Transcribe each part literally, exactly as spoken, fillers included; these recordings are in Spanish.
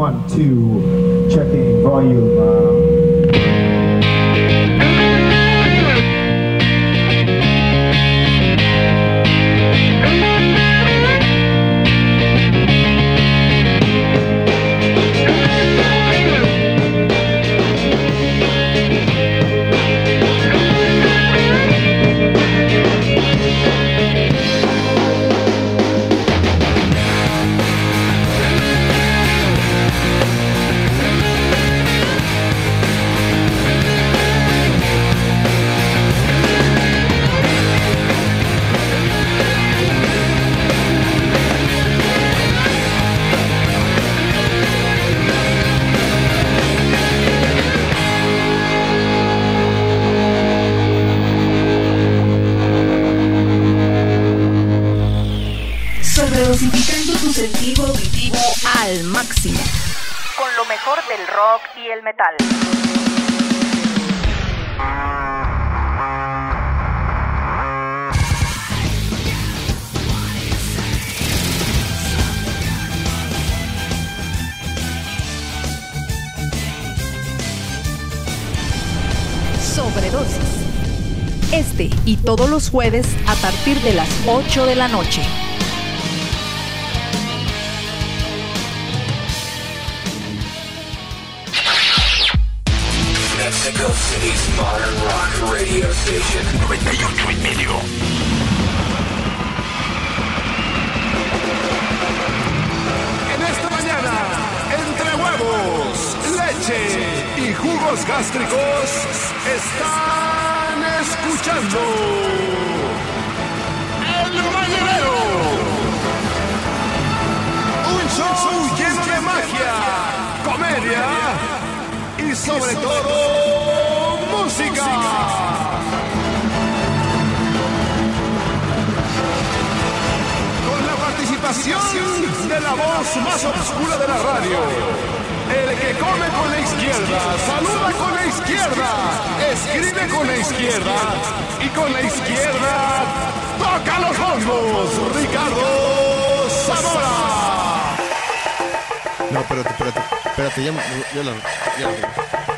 one, two, checking volume. Um... Dosificando tu sentido auditivo al máximo, con lo mejor del rock y el metal. Sobredosis. Este y todos los jueves a partir de las ocho de la noche. Mexico City's modern rock radio station. noventa y ocho y medio. En esta mañana, entre huevos, leche y jugos gástricos, están escuchando El Mañanero. Un show lleno de magia, comedia y sobre todo música. Con la participación de la voz más oscura de la radio, el que come con la izquierda, saluda con la izquierda, escribe con la izquierda y con la izquierda toca los bombos, Ricardo Zamora. No, espérate, espérate, espérate, ya, ya la... Ya la...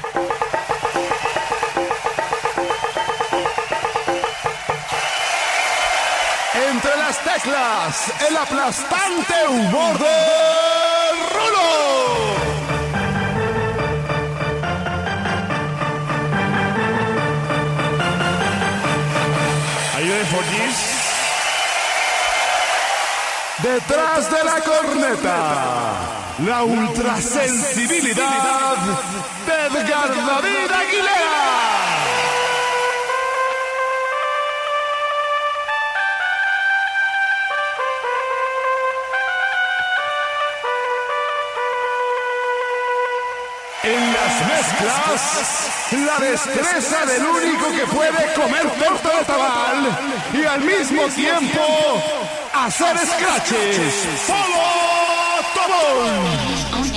Entre las teclas, el aplastante humor de Rulo. Are you ready for this? Detrás de la corneta, la ultrasensibilidad de Edgar David Aguilera. En las mezclas, la destreza del único que puede comer torta de tamal y al mismo tiempo hacer scratches. ¡Polo Tobón!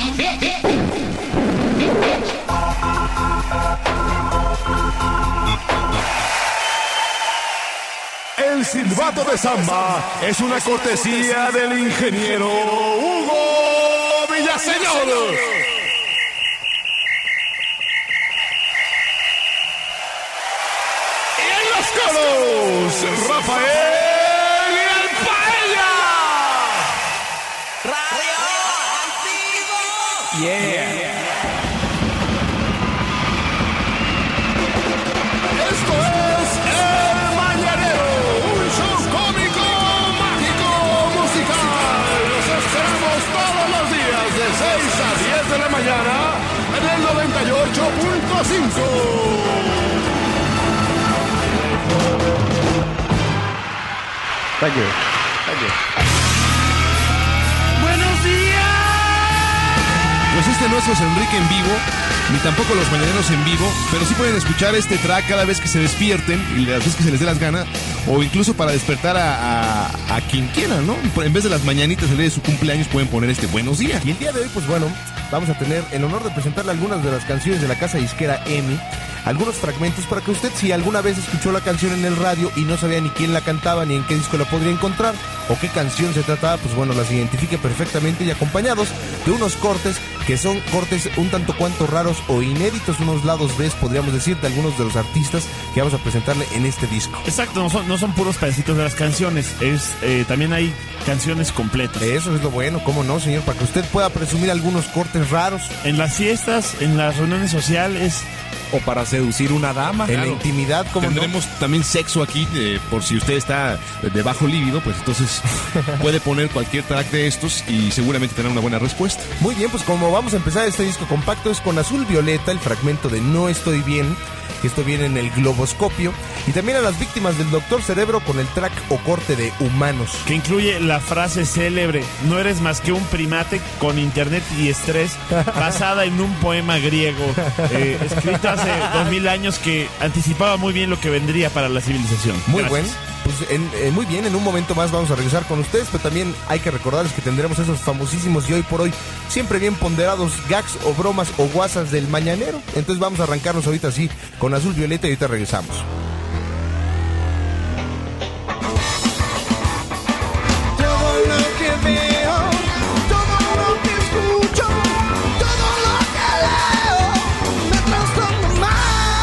El silbato de samba es una cortesía del ingeniero Hugo Villaseñor. Coros, Rafael y el Paella. Radio Antiguo. Yeah. Esto es El Mañanero, un show cómico, mágico, musical. Los esperamos todos los días de seis a diez de la mañana en el noventa y ocho punto cinco. Thank you. Thank you. ¡Buenos días! Pues este no es José Enrique en vivo, ni tampoco los mañaneros en vivo, pero sí pueden escuchar este track cada vez que se despierten y las veces que se les dé las ganas, o incluso para despertar a, a, a quien quieran, ¿no? En vez de las mañanitas el día de su cumpleaños pueden poner este buenos días. Y el día de hoy, pues bueno, vamos a tener el honor de presentarle algunas de las canciones de la casa disquera M, algunos fragmentos para que usted, si alguna vez escuchó la canción en el radio y no sabía ni quién la cantaba ni en qué disco la podría encontrar o qué canción se trataba, pues bueno, las identifique perfectamente y acompañados de unos cortes que son cortes un tanto cuanto raros o inéditos, unos lados B, podríamos decir, de algunos de los artistas que vamos a presentarle en este disco. Exacto, no son, no son puros pedacitos de las canciones, es eh, también hay canciones completas. Eso es lo bueno, cómo no, señor, para que usted pueda presumir algunos cortes raros. En las fiestas, en las reuniones sociales, o para seducir una dama. En claro. La intimidad, como tendremos no? También sexo aquí, eh, por si usted está de bajo líbido, pues entonces puede poner cualquier track de estos y seguramente tendrá una buena respuesta. Muy bien, pues como vamos a empezar este disco compacto es con Azul Violeta, el fragmento de No Estoy Bien, que esto viene en el globoscopio, y también a las víctimas del Doctor Cerebro con el track o corte de Humanos, que incluye la frase célebre: no eres más que un primate con internet y estrés, basada en un poema griego eh, escrito hace dos mil años que anticipaba muy bien lo que vendría para la civilización. Muy Gracias. bueno. Pues en, en, muy bien, en un momento más vamos a regresar con ustedes, pero también hay que recordarles que tendremos esos famosísimos y hoy por hoy siempre bien ponderados gags o bromas o guasas del mañanero. Entonces vamos a arrancarnos ahorita así con Azul Violeta y ahorita regresamos. Todo lo que veo, todo lo que escucho, todo lo que leo, me transforma más.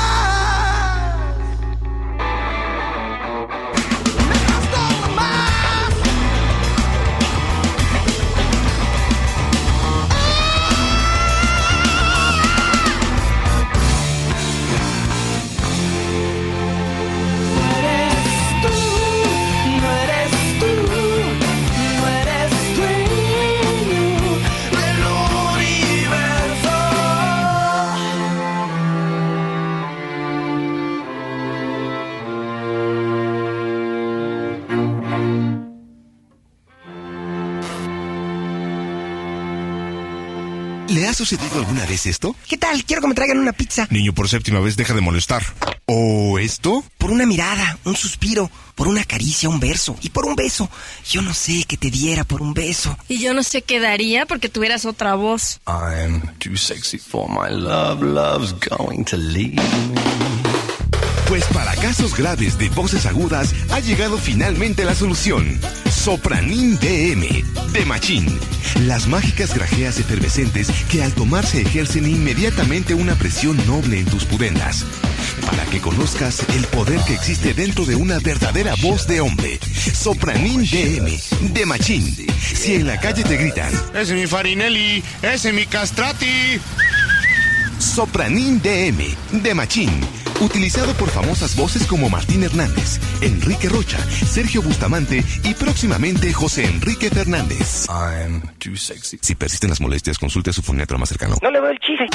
¿Le ha sucedido alguna vez esto? ¿Qué tal? Quiero que me traigan una pizza. Niño, por séptima vez, deja de molestar. ¿O esto? Por una mirada, un suspiro, por una caricia, un verso. Y por un beso. Yo no sé qué te diera por un beso. Y yo no sé qué daría porque tuvieras otra voz. I'm too sexy for my love, love's going to leave me. Pues para casos graves de voces agudas ha llegado finalmente la solución. Sopranin D M, de Machín. Las mágicas grajeas efervescentes que al tomarse ejercen inmediatamente una presión noble en tus pudendas. Para que conozcas el poder que existe dentro de una verdadera voz de hombre. Sopranin D M, de Machín. Si en la calle te gritan: ¡Ese es mi Farinelli! ¡Ese es mi Castrati! Sopranin D M, de Machín. Utilizado por famosas voces como Martín Hernández, Enrique Rocha, Sergio Bustamante y próximamente José Enrique Fernández. I'm too sexy. Si persisten las molestias, consulte a su foniatra más cercano. No le veo el chile.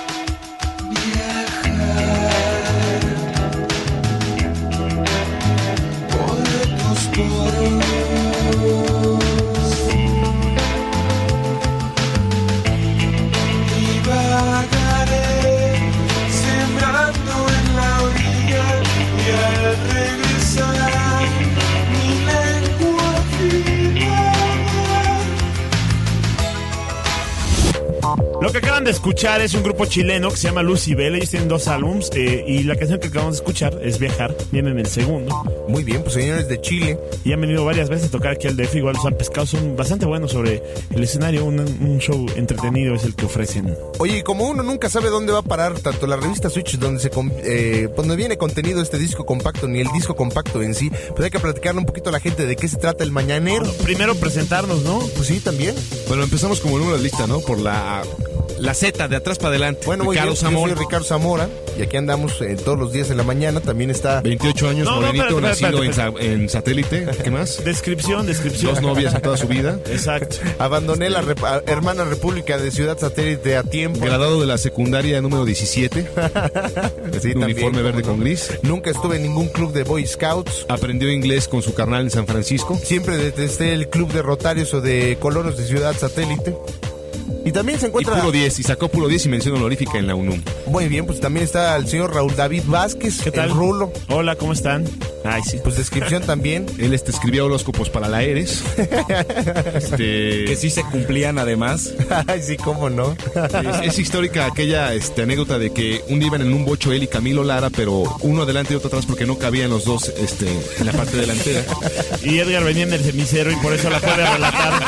Lo que acaban de escuchar es un grupo chileno que se llama Lucibel. Ellos tienen dos álbums eh, y la canción que acabamos de escuchar es Viajar. Viene en el segundo. Muy bien, pues señores de Chile. Y han venido varias veces a tocar aquí al D F. Igual los han pescado. Son bastante buenos sobre el escenario. Un, un show entretenido es el que ofrecen. Oye, y como uno nunca sabe dónde va a parar tanto la revista Switch, donde se eh, donde viene contenido este disco compacto, ni el disco compacto en sí, pues hay que platicarle un poquito a la gente de qué se trata el mañanero. Bueno, primero presentarnos, ¿no? Pues sí, también. Bueno, empezamos como número de lista, ¿no? Por la... La Z, de atrás para adelante. Bueno, muy Ricardo bien, Zamora. Yo soy Ricardo Zamora y aquí andamos eh, todos los días en la mañana. También está... veintiocho años, no, morenito, no, espérate, nacido espérate, en, sa- en satélite. ¿Qué más? Descripción, descripción. Dos novias en toda su vida. Exacto. Abandoné la rep- a- hermana república de Ciudad Satélite a tiempo. Graduado de la secundaria número diecisiete. Sí, uniforme también, verde no. con gris. Nunca estuve en ningún club de Boy Scouts. Aprendió inglés con su carnal en San Francisco. Siempre detesté el club de Rotarios o de Colonos de Ciudad Satélite. Y también se Y encuentra... puro diez, y sacó puro diez y mención honorífica en la UNUM. Muy bien, pues también está el señor Raúl David Vázquez. ¿Qué tal? El Rulo. Hola, ¿cómo están? Ay, sí. Pues descripción también. Él este, escribía horóscopos para la Eres. este, Que sí se cumplían además. Ay, sí, cómo no. es, es histórica aquella este, anécdota de que un día iban en un bocho él y Camilo Lara, pero uno adelante y otro atrás porque no cabían los dos este, en la parte delantera. Y Edgar venía en el cenicero y por eso la puede relatar.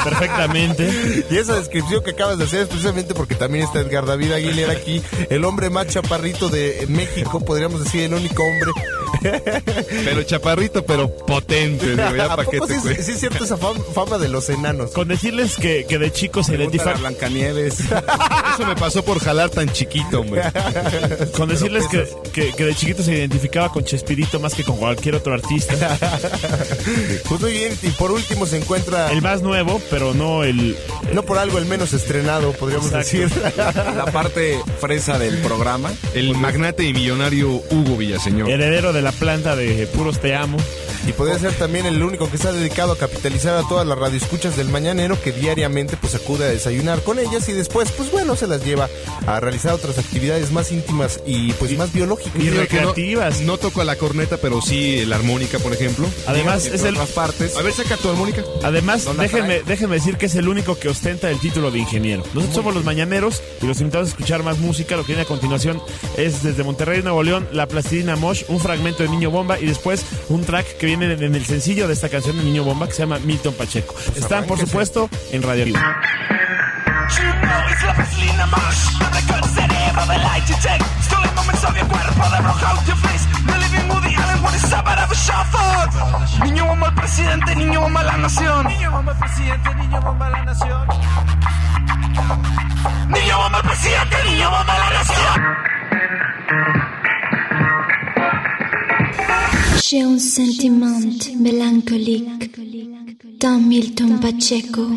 perfectamente. Y esa descripción que acabas de hacer es precisamente porque también está Edgar David Aguilera aquí, el hombre más chaparrito de México, podríamos decir el único hombre. Pero chaparrito, pero potente. Digo, ya ¿A pa' qué poco te sí, cuento? sí es cierto esa fama, fama de los enanos? Con decirles que, que de chico se Pregúntale a identifica. Blancanieves. Eso me pasó por jalar tan chiquito, hombre. Con decirles que, que, que de chiquito se identificaba con Chespirito más que con cualquier otro artista. Pues muy bien, y por último se encuentra... El más nuevo, pero no el... No por algo el menos estrenado, podríamos Exacto. decir. La parte fresa del programa. El magnate y millonario Hugo Villaseñor. Heredero de la planta de Puros Te Amo. Y podría ser también el único que se ha dedicado a capitalizar a todas las radioescuchas del mañanero, que diariamente pues acude a desayunar con ellas y después pues bueno se las lleva a realizar otras actividades más íntimas y pues más biológicas. y Creo que no- recreativas. No, toco la corneta, pero sí la armónica, por ejemplo. Además, Y es por el... otras partes. A ver, saca tu armónica. Además, ¿No la déjenme, trae? déjenme decir que es el único que ostenta el título de ingeniero. Nosotros somos los mañaneros y los invitados a escuchar más música. Lo que viene a continuación es desde Monterrey, Nuevo León, La Plastilina Mosh, un fragmento de Niño Bomba y después un track que viene en el sencillo de esta canción de Niño Bomba que se llama Milton Pacheco. Están, por supuesto, en Radio Vivo. Es la vaselina más Arranca el cerebro del light you take Still in moments of your cuerpo de rock out your face The living Woody Allen what is up out of a shuffle Niño bomba el presidente, niño bomba la nación Niño bomba el presidente, niño bomba la nación Niño bomba el presidente, niño bomba la nación J'ai un sentiment mélancolique dans Milton Pacheco.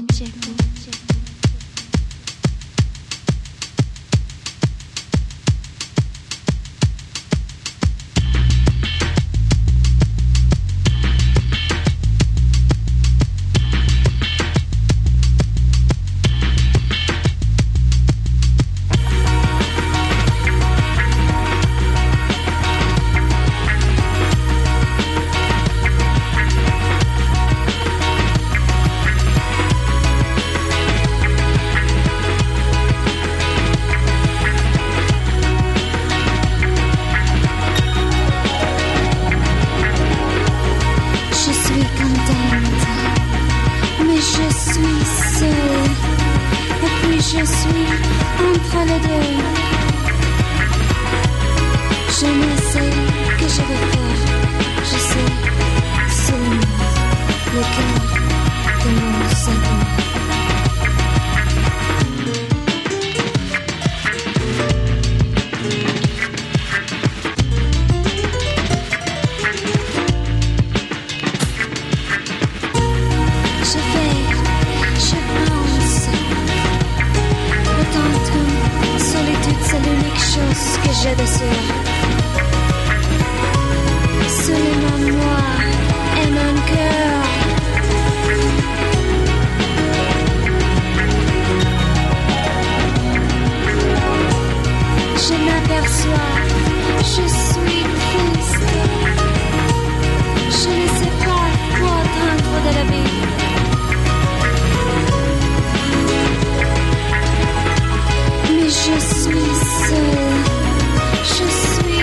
Je suis contente, mais je suis seule. Et puis je suis entre les deux. Je ne sais que je vais faire. Je sais seulement le cœur de mon sentiment. Je fais, je pense. Peut-être solitude, c'est l'unique chose que je désire. Seulement moi et mon cœur. Je m'aperçois, je suis triste. Je ne sais pas quoi attendre de la vie. Mais je suis seule, je suis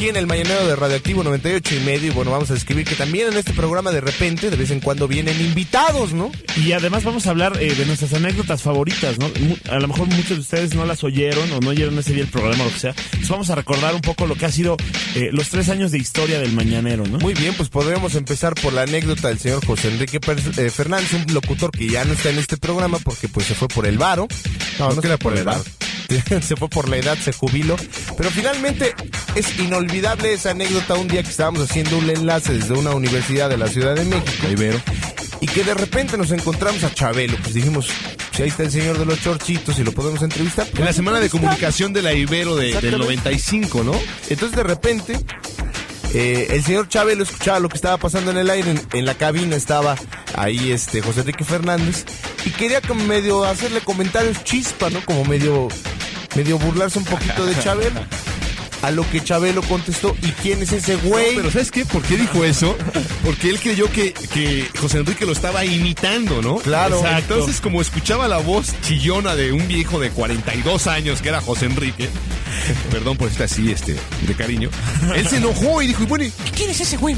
aquí en el Mañanero de Radioactivo noventa y ocho y medio. Y bueno, vamos a describir que también en este programa de repente, de vez en cuando vienen invitados, ¿no? Y además vamos a hablar eh, de nuestras anécdotas favoritas, ¿no? A lo mejor muchos de ustedes no las oyeron o no oyeron ese día el programa o lo que sea. Entonces vamos a recordar un poco lo que ha sido eh, los tres años de historia del Mañanero, ¿no? Muy bien, pues podríamos empezar por la anécdota del señor José Enrique Per- eh, Fernández, un locutor que ya no está en este programa porque pues se fue por el varo. No, no, no era por el varo. Se fue por la edad, se jubiló. Pero finalmente es inolvidable esa anécdota un día que estábamos haciendo un enlace desde una universidad de la Ciudad de México, Ibero, y que de repente nos encontramos a Chabelo. Pues dijimos, si ahí está el señor de los chorchitos y lo podemos entrevistar. En la semana de comunicación de la Ibero de, del noventa y cinco, ¿no? Entonces de repente eh, el señor Chabelo escuchaba lo que estaba pasando en el aire. En, en la cabina estaba ahí este José Enrique Fernández y quería como medio hacerle comentarios chispa, ¿no? Como medio, medio burlarse un poquito de Chabelo. A lo que Chabelo contestó, ¿y quién es ese güey? No, pero ¿sabes qué? ¿Por qué dijo eso? Porque él creyó que, que José Enrique lo estaba imitando, ¿no? Claro. Exacto. Entonces, como escuchaba la voz chillona de un viejo de cuarenta y dos años, que era José Enrique, perdón por este así, este, de cariño, él se enojó y dijo, y bueno, ¿qué quién es ese güey?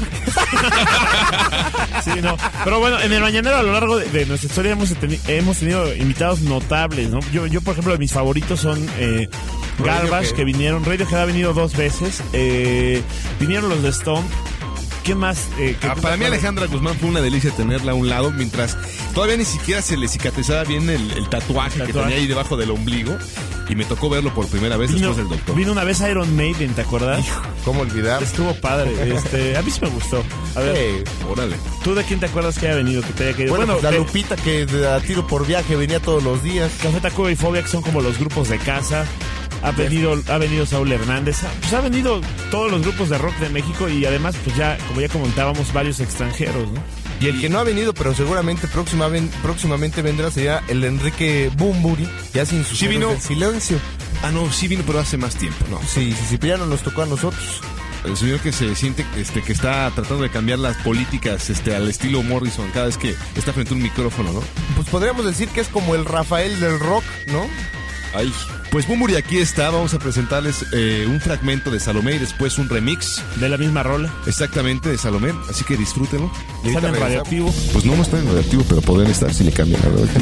Sí, no. Pero bueno, en el Mañanero a lo largo de, de nuestra historia hemos, teni- hemos tenido invitados notables, ¿no? Yo, yo por ejemplo, mis favoritos son eh, Garbage, que vinieron. Radiohead ha venido dos veces. Eh, vinieron los de Stone. ¿Qué más? Eh, ah, para mí Alejandra Guzmán fue una delicia tenerla a un lado mientras todavía ni siquiera se le cicatrizaba bien el, el tatuaje, tatuaje que tenía ahí debajo del ombligo. Y me tocó verlo por primera vez vino, después del doctor. Vino una vez Iron Maiden, ¿te acuerdas? Hijo, ¿cómo olvidar? Estuvo padre. Este, a mí sí me gustó. A ver, hey, órale. ¿Tú de quién te acuerdas que haya venido? Que te haya querido? Bueno, Bueno, pues la eh, Lupita que de a tiro por viaje venía todos los días. Café Tacuba y Fobia, que son como los grupos de casa. Ha venido, ha venido Saúl Hernández, pues ha venido todos los grupos de rock de México y además, pues ya, como ya comentábamos, varios extranjeros, ¿no? Y el que no ha venido, pero seguramente próxima, ven, próximamente vendrá, sería el Enrique Bumburi, ya sin su sí vino silencio. Ah, no, sí vino, pero hace más tiempo, ¿no? Sí, sí, sí, pero ya no nos tocó a nosotros. El señor que se siente este, que está tratando de cambiar las políticas este, al estilo Morrison cada vez que está frente a un micrófono, ¿no? Pues podríamos decir que es como el Rafael del rock, ¿no? Ay, pues Bumburi aquí está, vamos a presentarles eh, un fragmento de Salomé y después un remix. De la misma rola. Exactamente, de Salomé, así que disfrútenlo. ¿Están en Radioactivo? Pues no, no están en Radioactivo, pero pueden estar si le cambian la Radioactivo.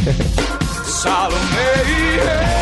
Salomé.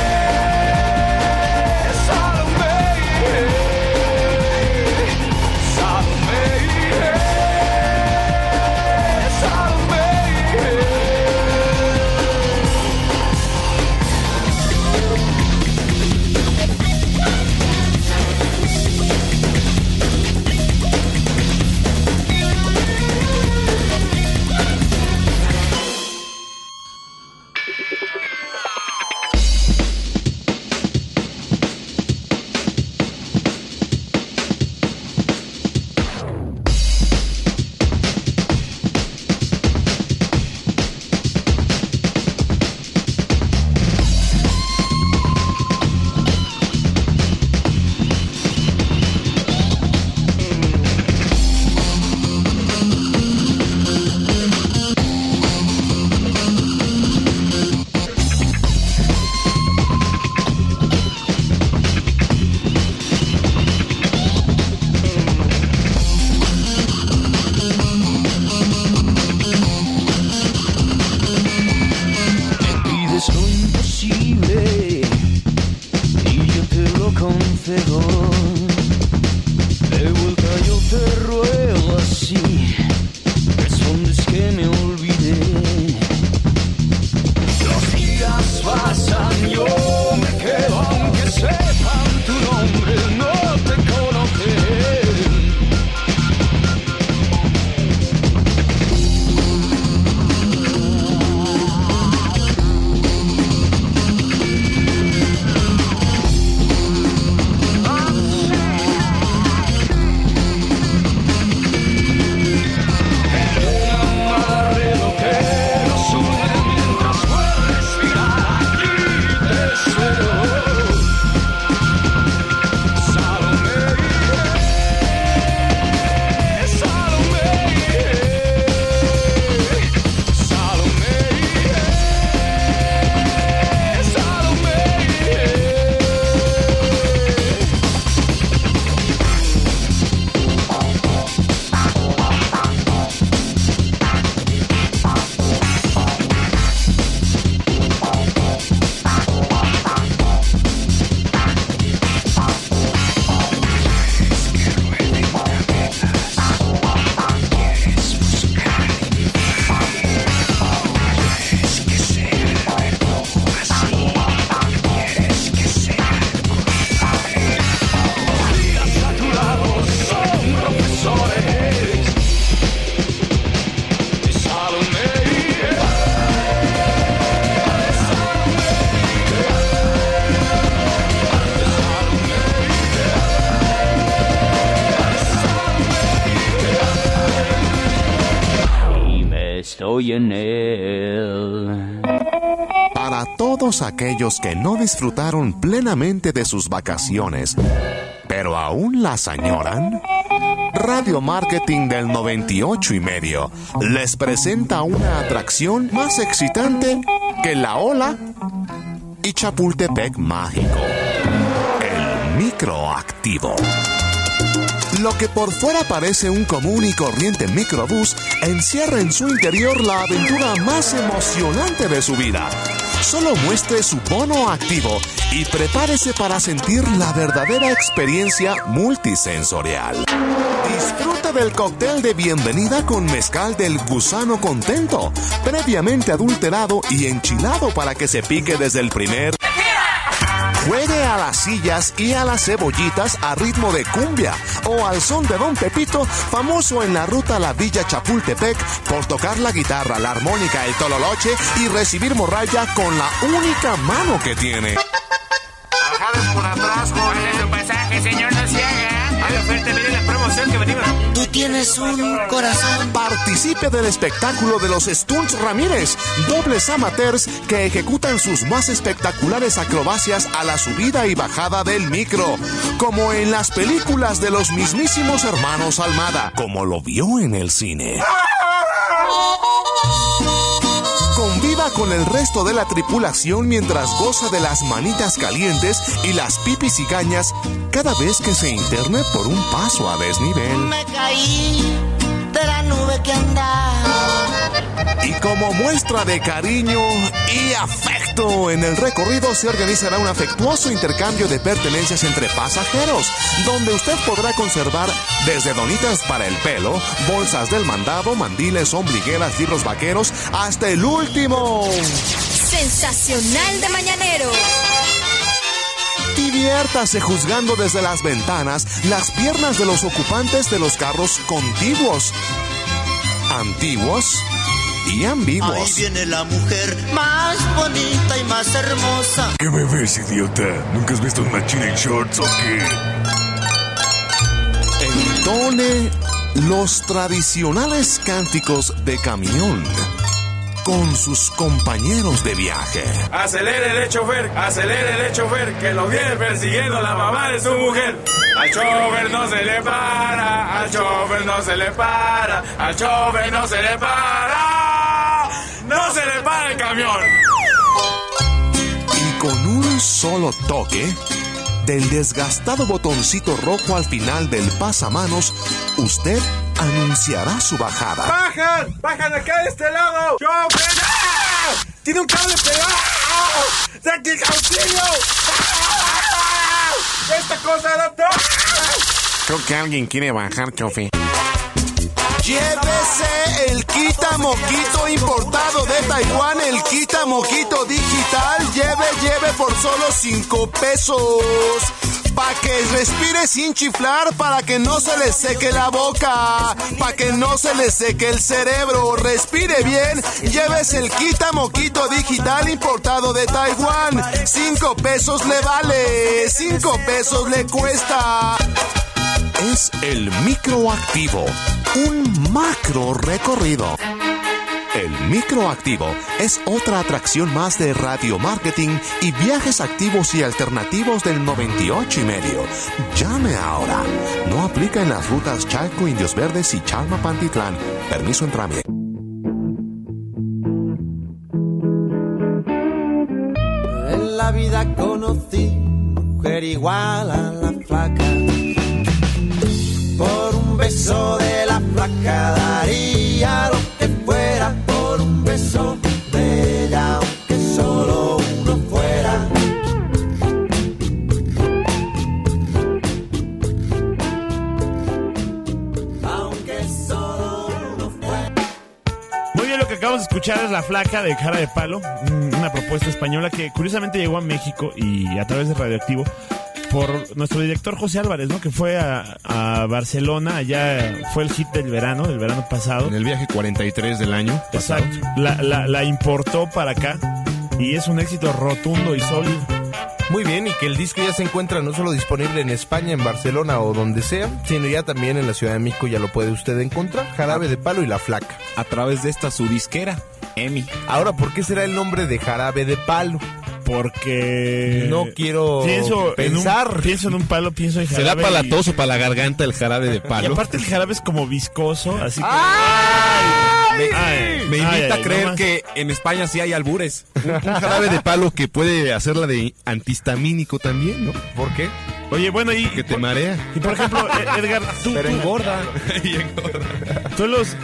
estoy en él. Para todos aquellos que no disfrutaron plenamente de sus vacaciones, pero aún las añoran, Radio Marketing del noventa y ocho y medio les presenta una atracción más excitante que La Ola y Chapultepec mágico. El microactivo. Lo que por fuera parece un común y corriente microbús encierra en su interior la aventura más emocionante de su vida. Solo muestre su bono activo y prepárese para sentir la verdadera experiencia multisensorial. Disfruta del cóctel de bienvenida con mezcal del Gusano Contento, previamente adulterado y enchilado para que se pique desde el primer... Juegue a las sillas y a las cebollitas a ritmo de cumbia o al son de Don Pepito, famoso en la ruta a la Villa Chapultepec por tocar la guitarra, la armónica, el tololoche y recibir morralla con la única mano que tiene. Bajadas por atrás, joven. Es un pasaje, señor, no se haga. Hay oferta, mire la promoción que venimos. Tú tienes un corazón. Participe del espectáculo de los Stunts Ramírez, dobles amateurs que ejecutan sus más espectaculares acrobacias a la subida y bajada del micro, como en las películas de los mismísimos hermanos Almada, como lo vio en el cine. Conviva con el resto de la tripulación mientras goza de las manitas calientes y las pipis y cañas cada vez que se interne por un paso a desnivel. Me caí de la nube que andaba. Y como muestra de cariño y afecto, en el recorrido se organizará un afectuoso intercambio de pertenencias entre pasajeros, donde usted podrá conservar desde donitas para el pelo, bolsas del mandado, mandiles, ombligueras, libros vaqueros, hasta el último... Sensacional de mañanero. Diviértase juzgando desde las ventanas las piernas de los ocupantes de los carros contiguos, antiguos y ambiguos. Ahí viene la mujer más bonita y más hermosa. ¿Qué me ves, idiota? ¿Nunca has visto un machín en shorts o qué? Entone los tradicionales cánticos de camión con sus compañeros de viaje. Acelere el chofer, acelere el chofer, que lo viene persiguiendo la mamá de su mujer. Al chofer no se le para, al chofer no se le para, al chofer no se le para, no se le para el camión. Y con un solo toque del desgastado botoncito rojo al final del pasamanos, usted anunciará su bajada. ¡Bajan! ¡Bajan acá de este lado! ¡Chofer! ¡Ah! ¡Tiene un cable pegado! ¡Ah! ¡Saque auxilio! ¡Ah! ¡Esta cosa no toca! Creo que alguien quiere bajar, chofer. Llévese el Quita Moquito importado de Taiwán, el Quita Moquito digital. Lleve, lleve por solo cinco pesos. Pa' que respire sin chiflar, para que no se le seque la boca, pa' que no se le seque el cerebro. Respire bien, llévese el Quita Moquito digital importado de Taiwán. Cinco pesos le vale, cinco pesos le cuesta. Es el microactivo, un macro recorrido. El microactivo es otra atracción más de Radio Marketing y viajes activos y alternativos del noventa y ocho y medio. Llame ahora. No aplica en las rutas Chalco, Indios Verdes y Chalma Pantitlán. Permiso en trámite. En la vida conocí mujer igual a la flaca. Por un beso de la flaca daría lo que fuera. Por un beso de ella, aunque solo uno fuera. Aunque solo uno fuera. Muy bien, lo que acabamos de escuchar es La Flaca de Cara de Palo, una propuesta española que curiosamente llegó a México y a través de Radioactivo por nuestro director José Álvarez, ¿no? Que fue a, a Barcelona, allá fue el hit del verano, del verano pasado. En el viaje cuarenta y tres del año pasado. Exacto. La, la, la importó para acá y es un éxito rotundo y sólido. Muy bien, y que el disco ya se encuentra no solo disponible en España, en Barcelona o donde sea, sino ya también en la Ciudad de México ya lo puede usted encontrar. Jarabe de Palo y La Flaca. A través de esta su disquera, EMI. Ahora, ¿por qué será el nombre de Jarabe de Palo? Porque no quiero pienso pensar. En un, pienso en un palo, pienso en jarabe. ¿Será para la y... tos o para la garganta el jarabe de palo? Y aparte el jarabe es como viscoso, así que... Me, ay, me ay, invita ay, a creer no más. que en España sí hay albures. Un, un jarabe de palo que puede hacerla de antihistamínico también, ¿no? ¿Por qué? Oye, bueno, y... Que te marea. Y por ejemplo, Edgar, tú... Pero tú, engorda. Y engorda. Tú los...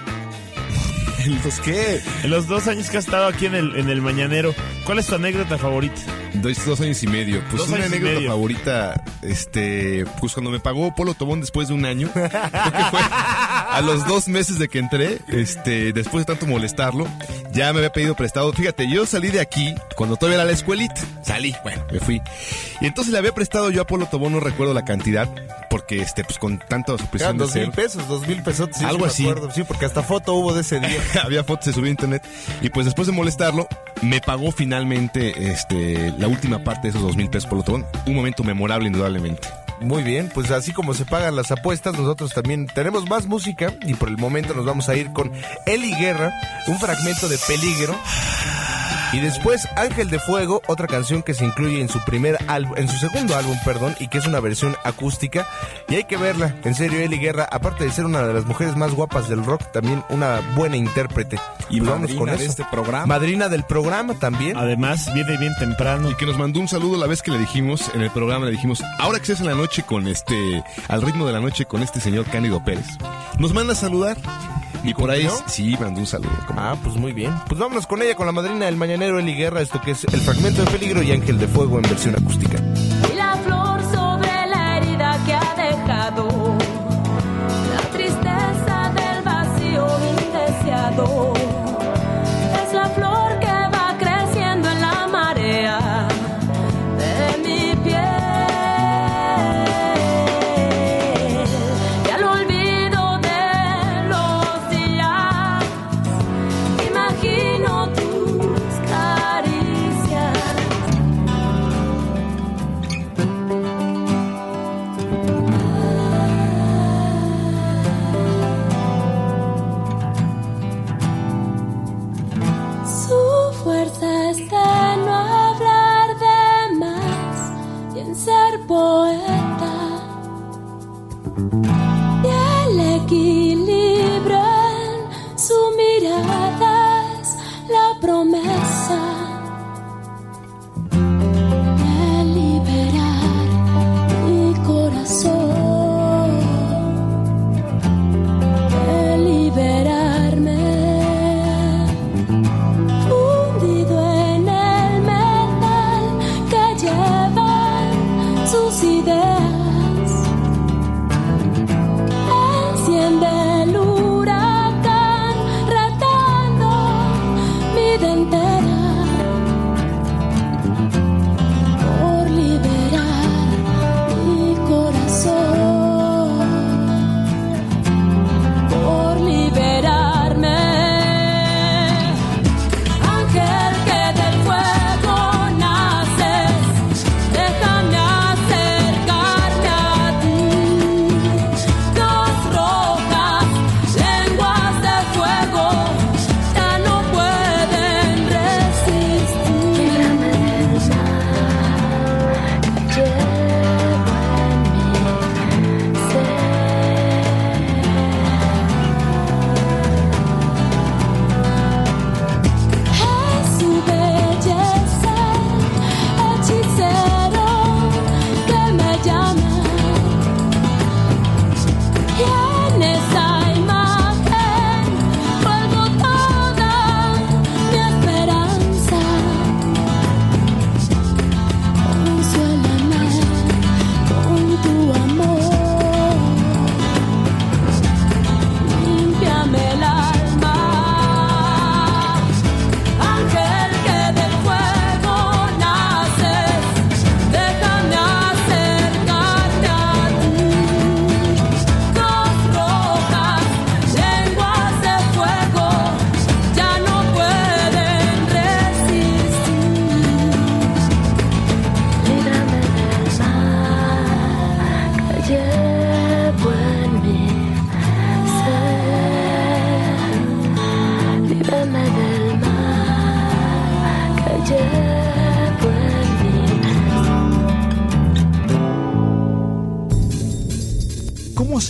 ¿Los qué? En los dos años que has estado aquí en el, en el Mañanero, ¿cuál es tu anécdota favorita? Dos, dos años y medio. Pues Dos una años y anécdota medio. favorita, este, pues cuando me pagó Polo Tobón después de un año, creo que fue a los dos meses de que entré, este, después de tanto molestarlo, ya me había pedido prestado. Fíjate, yo salí de aquí cuando todavía era la escuelita. Salí, bueno, me fui. Y entonces le había prestado yo a Polo Tobón, no recuerdo la cantidad, porque este, pues con tanta supresión de dos mil ser, pesos, dos mil pesos. Sí, algo sí me así. acuerdo. Sí, porque hasta foto hubo de ese día. Había fotos, se subió a internet. Y pues después de molestarlo, me pagó finalmente este, la última parte de esos dos mil pesos por lo tobón. Un momento memorable, indudablemente. Muy bien, pues así como se pagan las apuestas, nosotros también tenemos más música y por el momento nos vamos a ir con Eli Guerra, un fragmento de Peligro. Y después Ángel de Fuego, otra canción que se incluye en su primer álbum, en su segundo álbum, perdón, y que es una versión acústica. Y hay que verla, en serio, Eli Guerra, aparte de ser una de las mujeres más guapas del rock, también una buena intérprete. Y Pues madrina con de eso. este programa. Madrina del programa también. Además, viene bien temprano. Y que nos mandó un saludo la vez que le dijimos en el programa, le dijimos, ahora que se hace la noche con este, al ritmo de la noche con este señor Cándido Pérez. Nos manda a saludar. Y por ahí, sí, mandó un saludo. Ah, pues muy bien. Pues vámonos con ella, con la madrina del Mañanero, Eli Guerra, esto que es el fragmento de Peligro y Ángel de Fuego en versión acústica. Y la flor sobre la herida que ha dejado, la tristeza del vacío indeseado, es la flor que va creciendo en la marea de mi piel. Y al olvido de los días, imagino tus caricias.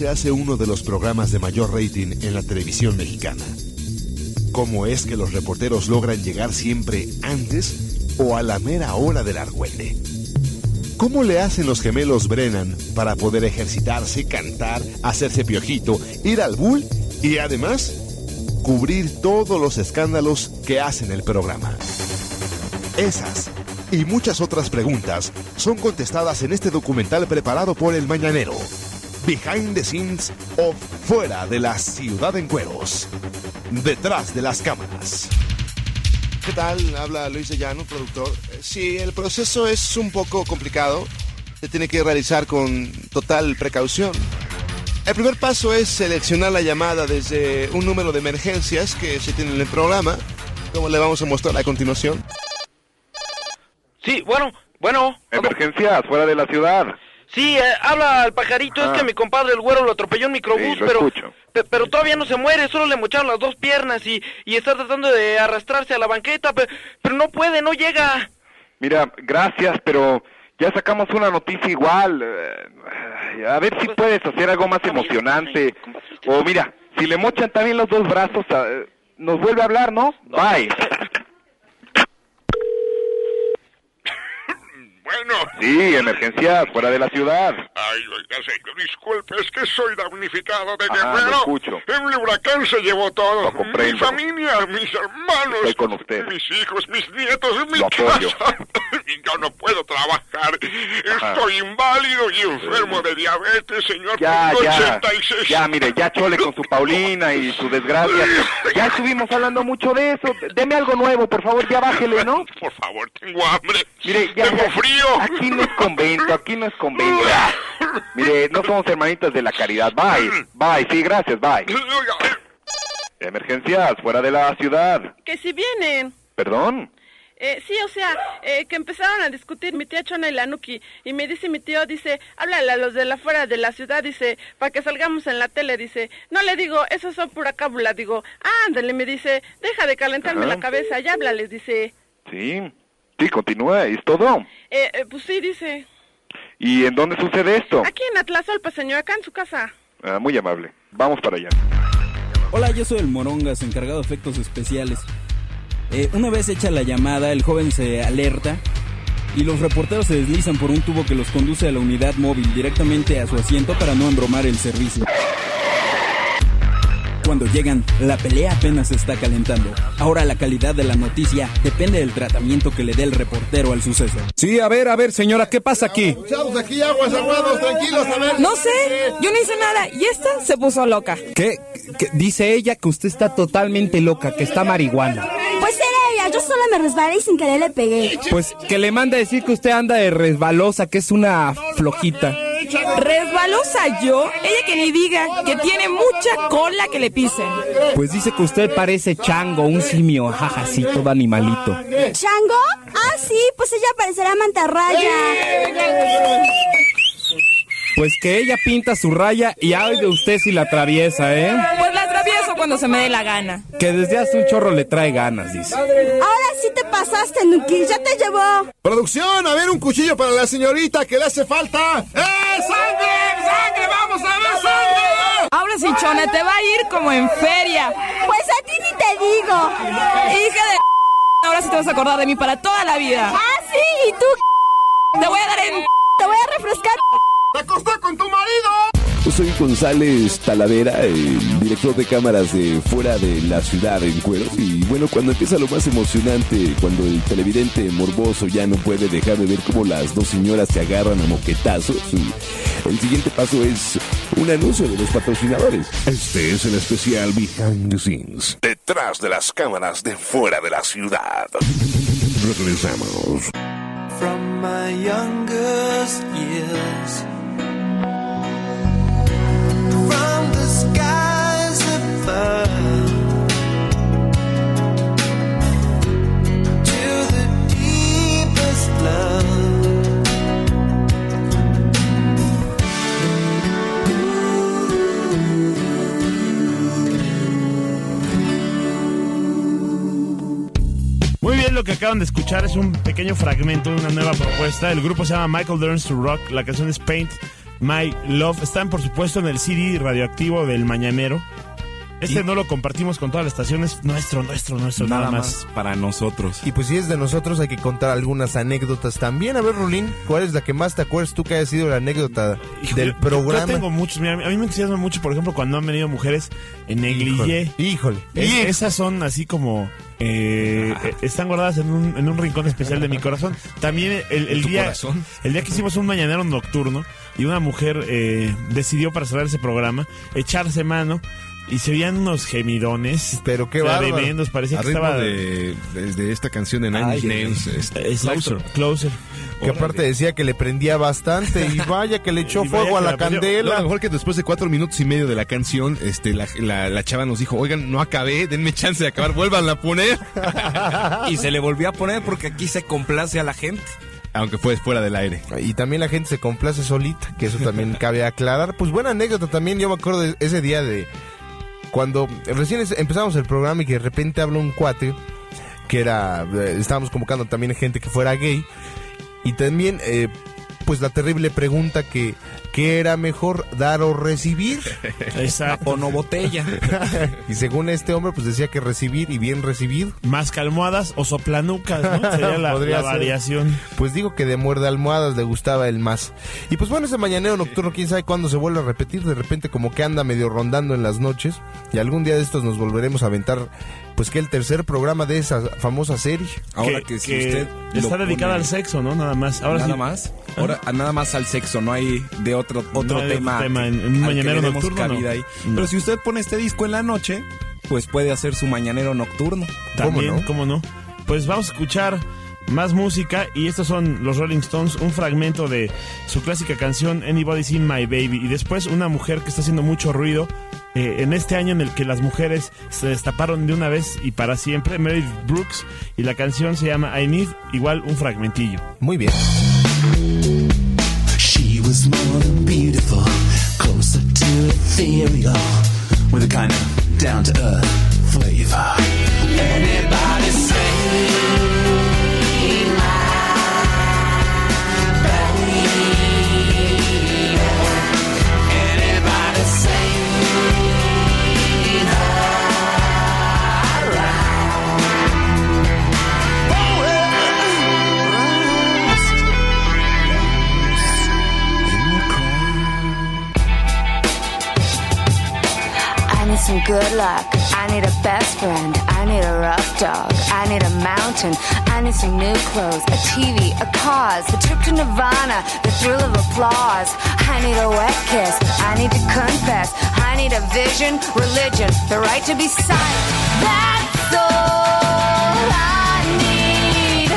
se hace uno de los programas de mayor rating en la televisión mexicana? ¿Cómo es que los reporteros logran llegar siempre antes o a la mera hora del argüende? ¿Cómo le hacen los gemelos Brennan para poder ejercitarse, cantar, hacerse piojito, ir al bull y además cubrir todos los escándalos que hacen el programa? Esas y muchas otras preguntas son contestadas en este documental preparado por El Mañanero. Behind the Scenes of Fuera de la Ciudad en Cueros. Detrás de las cámaras. ¿Qué tal? Habla Luis de Llano, productor. Sí, el proceso es un poco complicado. Se tiene que realizar con total precaución. El primer paso es seleccionar la llamada desde un número de emergencias que se tiene en el programa, como le vamos a mostrar a continuación. Sí, bueno, bueno. Emergencias, fuera de la ciudad. Sí, eh, habla al pajarito, Ah. es que mi compadre el güero lo atropelló en microbús, Sí, lo pero, escucho. pe- pero todavía no se muere, solo le mocharon las dos piernas y, y está tratando de arrastrarse a la banqueta, pe- pero no puede, no llega. Mira, gracias, pero ya sacamos una noticia igual. Eh, A ver si puedes hacer algo más emocionante. O mira, si le mochan también los dos brazos, eh, nos vuelve a hablar, ¿no? Bye. Bueno. Sí, emergencias, fuera de la ciudad. Ay, oiga, señor, disculpe, es que soy damnificado de Ajá, Guerrero. lo escucho. El huracán se llevó todo. Lo comprendo. Mi familia, mis hermanos. Estoy con usted. Mis hijos, mis nietos, mi Lo apoyo. casa. Y yo no puedo trabajar. Ajá. Estoy inválido y enfermo de diabetes, señor. Ya, Tengo ya, ochenta y seis. ya, mire, ya chole con su Paulina y su desgracia. Ya estuvimos hablando mucho de eso. Deme algo nuevo, por favor, ya bájele, ¿no? Por favor, tengo hambre. Mire, ya, tengo ya, frío. Aquí no es convento, aquí no es convento. Mire, no somos hermanitas de la caridad. Bye, bye, sí, gracias, bye. Emergencias, fuera de la ciudad. Que si vienen. ¿Perdón? Eh, sí, o sea, eh, que empezaron a discutir mi tía Chona y la Nuki. Y me dice mi tío, dice, háblale a los de la fuera de la ciudad, dice, para que salgamos en la tele, dice. No le digo, esos son pura cábula, digo, ándale, me dice, deja de calentarme Ajá. la cabeza, ya háblales, dice. Sí, sí, continúa, ¿es todo? Eh, eh, pues sí, dice. ¿Y en dónde sucede esto? Aquí en Atlazolpa, señor, acá en su casa. Ah, muy amable. Vamos para allá. Hola, yo soy el Morongas, encargado de efectos especiales. Eh, una vez hecha la llamada, el joven se alerta y los reporteros se deslizan por un tubo que los conduce a la unidad móvil directamente a su asiento para no embromar el servicio. Cuando llegan, la pelea apenas se está calentando. Ahora la calidad de la noticia depende del tratamiento que le dé el reportero al suceso. Sí, a ver, a ver, señora, ¿qué pasa aquí? Chavos, aquí aguas aguados, tranquilos, a ver. No sé, yo no hice nada y esta se puso loca. ¿Qué? ¿Qué? Dice ella que usted está totalmente loca, que está marihuana. Pues era ella, yo sola me resbalé y sin querer le pegué. Pues que le manda a decir que usted anda de resbalosa, que es una flojita. ¿Resbalosa yo? Ella que ni diga, que tiene mucha cola que le pisen. Pues dice que usted parece chango, un simio, jaja, sí, todo animalito. ¿Chango? Ah, sí, pues ella parecerá mantarraya. Pues que ella pinta su raya y ay de usted si la atraviesa, ¿eh? Pues la atravieso cuando se me dé la gana. Que desde hace un chorro le trae ganas, dice. Ahora sí te pasaste, Nuki, ya te llevó. Producción, a ver un cuchillo para la señorita que le hace falta. ¡Eh, sangre! ¡Sangre! ¡Vamos a ver sangre! Ahora sí, Chona, te va a ir como en feria. Pues a ti ni te digo. Hija de... Ahora sí te vas a acordar de mí para toda la vida. Ah, sí, y tú... Te voy a dar en... Te voy a refrescar. ¡Te acostó con tu marido! Yo soy González Talavera, el director de cámaras de Fuera de la Ciudad en Cueros. Y bueno, cuando empieza lo más emocionante, cuando el televidente morboso ya no puede dejar de ver cómo las dos señoras se agarran a moquetazos, el siguiente paso es un anuncio de los patrocinadores. Este es el especial Behind the Scenes. Detrás de las cámaras de Fuera de la Ciudad. Regresamos. From my youngest years, from the skies above to the deepest love. Muy bien, lo que acaban de escuchar es un pequeño fragmento de una nueva propuesta. El grupo se llama Michael Learns to Rock, la canción es Paint. My Love. Están, por supuesto, en el C D radioactivo del Mañanero. Este Y- no lo compartimos con todas las estaciones. Nuestro, nuestro, nuestro, nada, Nada más. más para nosotros. Y pues si es de nosotros hay que contar algunas anécdotas también. A ver, Rolín, ¿cuál es la que más te acuerdas tú que haya sido la anécdota del programa? Yo tengo muchos. Mira, a mí me entusiasma mucho, por ejemplo, cuando han venido mujeres en negligé. Híjole. Es- híjole. esas son así como... eh, eh, están guardadas en un, en un rincón especial de mi corazón. También el, el ¿Tu día corazón? el día que hicimos un mañanero nocturno y una mujer eh, decidió para cerrar ese programa echarse mano y se oían unos gemidones. Pero qué bárbaro. tremendos, parecía A que ritmo estaba... de, de, de esta canción de Nine Ay, Inch Nails. este, Exacto, Closer. Closer. Que aparte decía que le prendía bastante y vaya que le echó Y vaya fuego a que la la prendió. No, a candela. lo mejor que después de cuatro minutos y medio de la canción, este, la, la, la chava nos dijo, oigan, no acabé, denme chance de acabar, vuélvanla a poner. Y se le volvió a poner porque aquí se complace a la gente. Aunque fue fuera del aire. Y también la gente se complace solita, que eso también cabe aclarar. Pues buena anécdota también, yo me acuerdo de ese día de cuando recién es- empezamos el programa y que de repente habló un cuate que era, eh, estábamos convocando también gente que fuera gay y también eh, pues la terrible pregunta que ¿qué era mejor, dar o recibir? Exacto. O no botella. Y según este hombre pues decía que recibir y bien recibido. Más calmohadas o soplanucas, ¿no? Sería la, Podría la ser. variación. Pues digo que de muerde almohadas le gustaba el más. Y pues bueno, ese mañanero nocturno, quién sabe cuándo se vuelve a repetir. De repente como que anda medio rondando en las noches. Y algún día de estos nos volveremos a aventar, pues que el tercer programa de esa famosa serie. Ahora que, si que usted lo está dedicada pone- al sexo, ¿no? Nada más. Ahora nada sí. más. Ahora a nada más al sexo, no hay de otro otro No hay de tema, otro tema que- en- en un al que mañanero le demos nocturno, cabida no. ahí. No. Pero si usted pone este disco en la noche, pues puede hacer su mañanero nocturno. También, ¿Cómo ¿cómo no? no? Pues vamos a escuchar más música y estos son los Rolling Stones, un fragmento de su clásica canción Anybody's Seen My Baby y después una mujer que está haciendo mucho ruido eh, en este año en el que las mujeres se destaparon de una vez y para siempre, Meredith Brooks, y la canción se llama I Need, igual un fragmentillo. Muy bien. She was more than beautiful, closer to ethereal, with a kind of down to earth flavor. Anybody say my baby? Anybody say her around? Oh, I need some good luck. I need a best friend. I need a rough dog. I need a mountain. I need some new clothes, a T V, a cause, the trip to Nirvana, the thrill of applause. I need a wet kiss. I need to confess. I need a vision, religion, the right to be silent. That's all I need.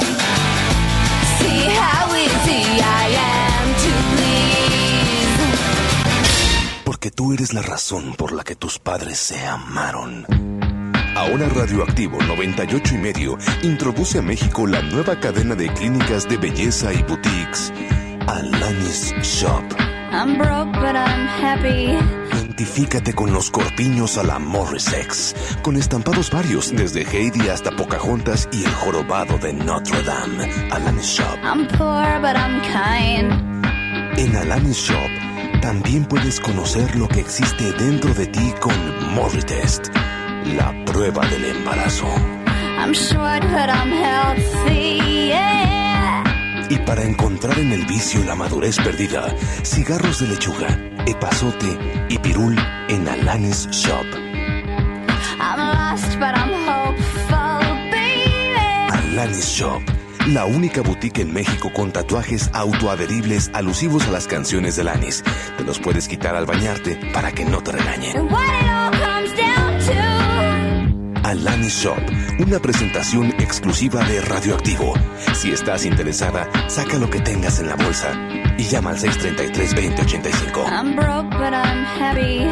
See how easy I am to please. Porque tú eres la razón por la que tus padres se amaron. Ahora Radioactivo noventa y ocho y medio introduce a México la nueva cadena de clínicas de belleza y boutiques, Alanis Shop. I'm broke, but I'm happy. Identifícate con los corpiños a la Morrisex, con estampados varios desde Heidi hasta Pocahontas y el jorobado de Notre Dame. Alanis Shop. I'm poor, but I'm kind. En Alanis Shop también puedes conocer lo que existe dentro de ti con Morritest, la prueba del embarazo. I'm short, but I'm healthy, yeah. Y para encontrar en el vicio la madurez perdida, cigarros de lechuga, epazote y pirul en Alanis Shop. I'm lost, but I'm hopeful, baby. Alanis Shop, la única boutique en México con tatuajes autoadheribles alusivos a las canciones de Alanis. Te los puedes quitar al bañarte para que no te regañen. And what it all comes down to. Alanis Shop, una presentación exclusiva de Radioactivo. Si estás interesada, saca lo que tengas en la bolsa y llama al seis tres tres, veinte ochenta y cinco. I'm broke, but I'm happy.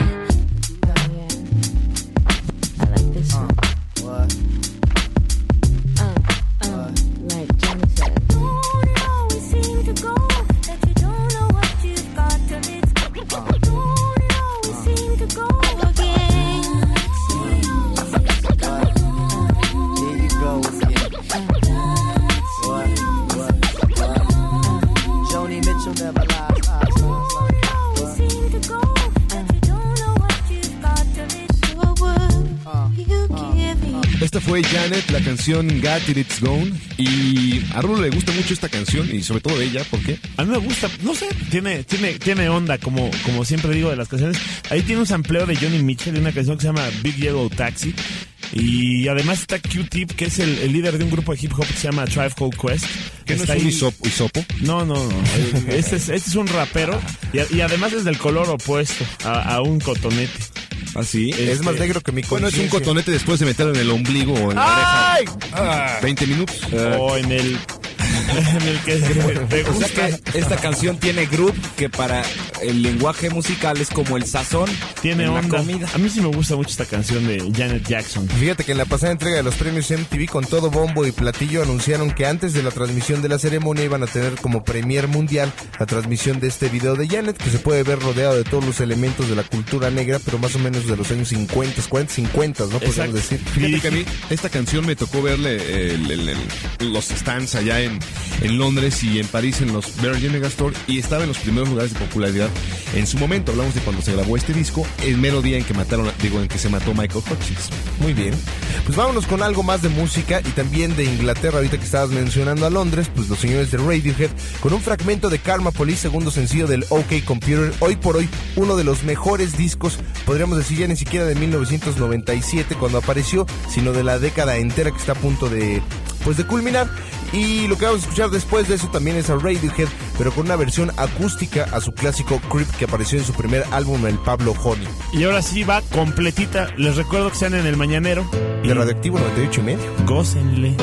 I like this one. What? Uh, uh, like Johnny said. Don't it always seem to go that you don't know what you've got till it's gone? Don't it always seem to go again? Here you go again. What? What? What? Joni Mitchell never lies. lies, lies, lies. esta fue Janet, la canción Got It, It's Gone. Y a Rulo le gusta mucho esta canción y sobre todo ella, ¿por qué? A mí me gusta, no sé, tiene tiene tiene onda, como, como siempre digo de las canciones. Ahí tiene un sampleo de Johnny Mitchell de una canción que se llama Big Yellow Taxi. Y además está Q-Tip, que es el, el líder de un grupo de hip hop que se llama Tribe Called Quest. ¿Que no es un hisopo, hisopo? No, no, no. Este es, este es un rapero y, y además es del color opuesto a, a un cotonete. ¿Ah, sí? Este, es más negro que mi Bueno, es un cotonete después de meterlo en el ombligo o en la ¡ay! oreja. veinte minutos. O en el... en el que te gusta. O sea que esta canción tiene groove que para el lenguaje musical es como el sazón. Tiene en la onda. comida. A mí sí me gusta mucho esta canción de Janet Jackson. Fíjate que en la pasada entrega de los premios M T V con todo bombo y platillo anunciaron que antes de la transmisión de la ceremonia iban a tener como premier mundial la transmisión de este video de Janet, que se puede ver rodeado de todos los elementos de la cultura negra, pero más o menos de los años cincuenta, cuarenta, cincuenta, ¿no? Podríamos decir. Fíjate que a mí esta canción me tocó verle el, el, el, los stands allá en, en Londres y en París en los Virgin Megastore y estaba en los primeros lugares de popularidad en su momento. Hablamos de cuando se grabó este disco, el mero día en que mataron, digo, en que se mató Michael Hutchins. Muy bien. Pues vámonos con algo más de música y también de Inglaterra. Ahorita que estabas mencionando a Londres, pues los señores de Radiohead con un fragmento de Karma Police, segundo sencillo del OK Computer, hoy por hoy uno de los mejores discos, podríamos decir ya ni siquiera de mil novecientos noventa y siete cuando apareció, sino de la década entera que está a punto de, pues de culminar. Y lo que vamos a escuchar después de eso también es a Radiohead, pero con una versión acústica a su clásico Creep, que apareció en su primer álbum, el Pablo Honey. Y ahora sí va completita. Les recuerdo que sean en el Mañanero. De Radioactivo noventa y ocho y medio. Gócenle.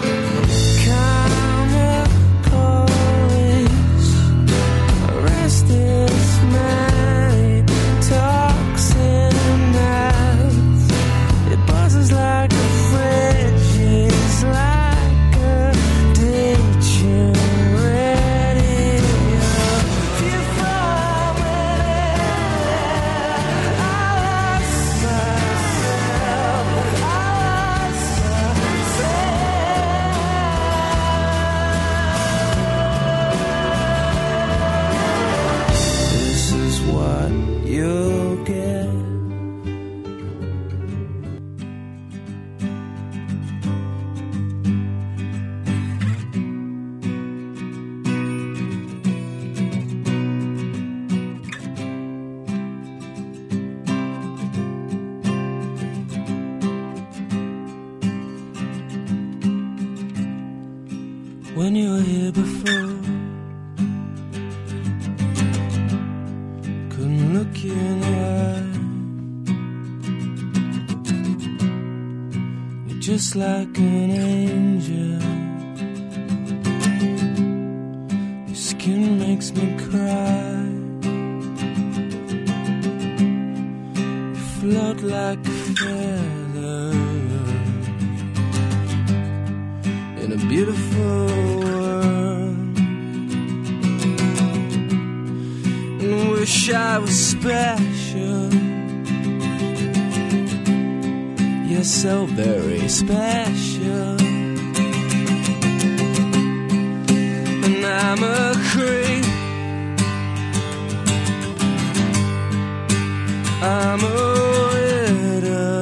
When you were here before, couldn't look you in the eye. You're just like an angel. Your skin makes me cry. You float like a feather in a beautiful world, and wish I was special. You're so very special, and I'm a creep. I'm a widow.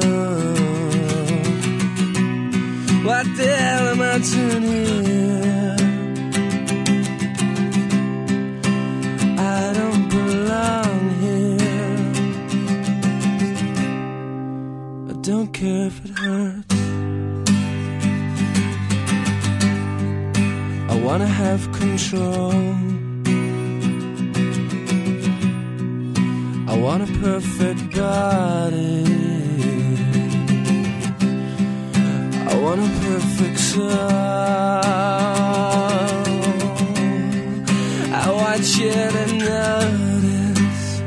What the hell am I doing here? I don't belong here. I don't care if it hurts. I wanna have control. I want a perfect body. I want a perfect soul. I want you to notice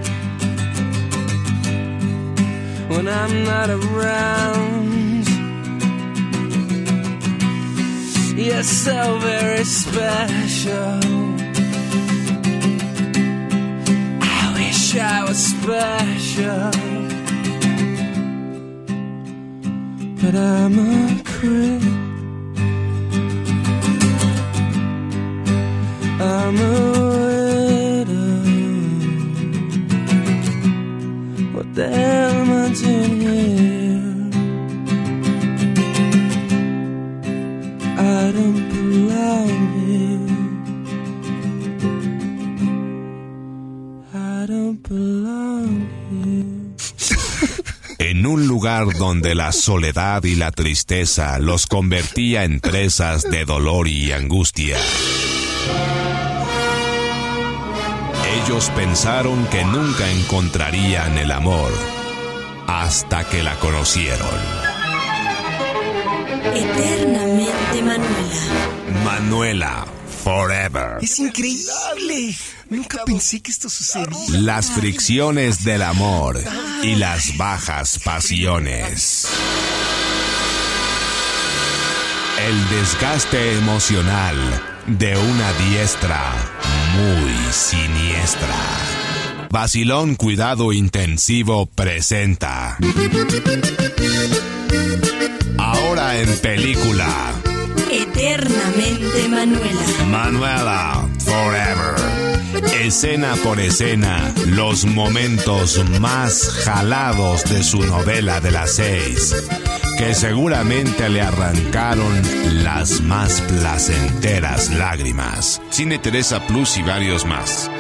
when I'm not around. You're so very special. I wish I was special, but I'm a creep. I'm a widow. What the hell am I doing here? un lugar donde la soledad y la tristeza los convertía en presas de dolor y angustia. Ellos pensaron que nunca encontrarían el amor hasta que la conocieron. Eternamente Manuela. Manuela, forever. Es increíble. Nunca pensé que esto sucediera. Las fricciones del amor y las bajas pasiones. El desgaste emocional de una diestra muy siniestra. Vacilón Cuidado Intensivo presenta. Ahora en película. Eternamente Manuela. Manuela Forever. Escena por escena, los momentos más jalados de su novela de las seis, que seguramente le arrancaron las más placenteras lágrimas. Cine Teresa Plus y varios más.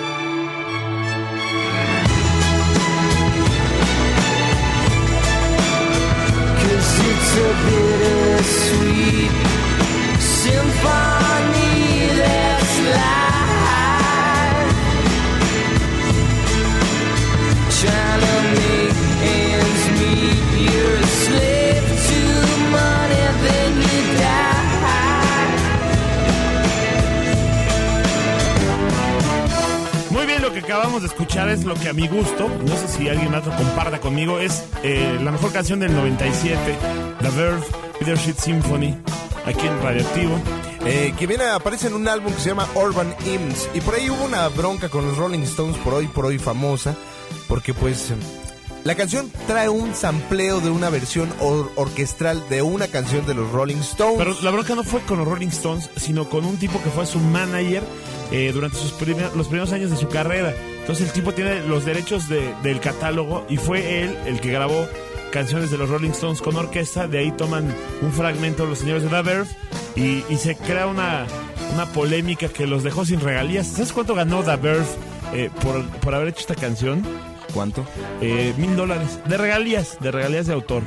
Muy bien, lo que acabamos de escuchar es lo que a mi gusto, no sé si alguien más lo comparta conmigo, es eh, la mejor canción del noventa y siete, The Verve Bittersweet Symphony, aquí en Radioactivo. Eh, que viene, aparece en un álbum que se llama Urban Hymns. Y por ahí hubo una bronca con los Rolling Stones, por hoy por hoy famosa, porque pues la canción trae un sampleo de una versión or- orquestral de una canción de los Rolling Stones. Pero la bronca no fue con los Rolling Stones, sino con un tipo que fue su manager eh, durante sus primer, los primeros años de su carrera. Entonces el tipo tiene los derechos de, del catálogo y fue él el que grabó canciones de los Rolling Stones con orquesta. De ahí toman un fragmento los señores de The Verve y, y se crea una, una polémica que los dejó sin regalías. ¿Sabes cuánto ganó The Verve eh, por, por haber hecho esta canción? ¿Cuánto? Eh, mil dólares de regalías, de regalías de autor.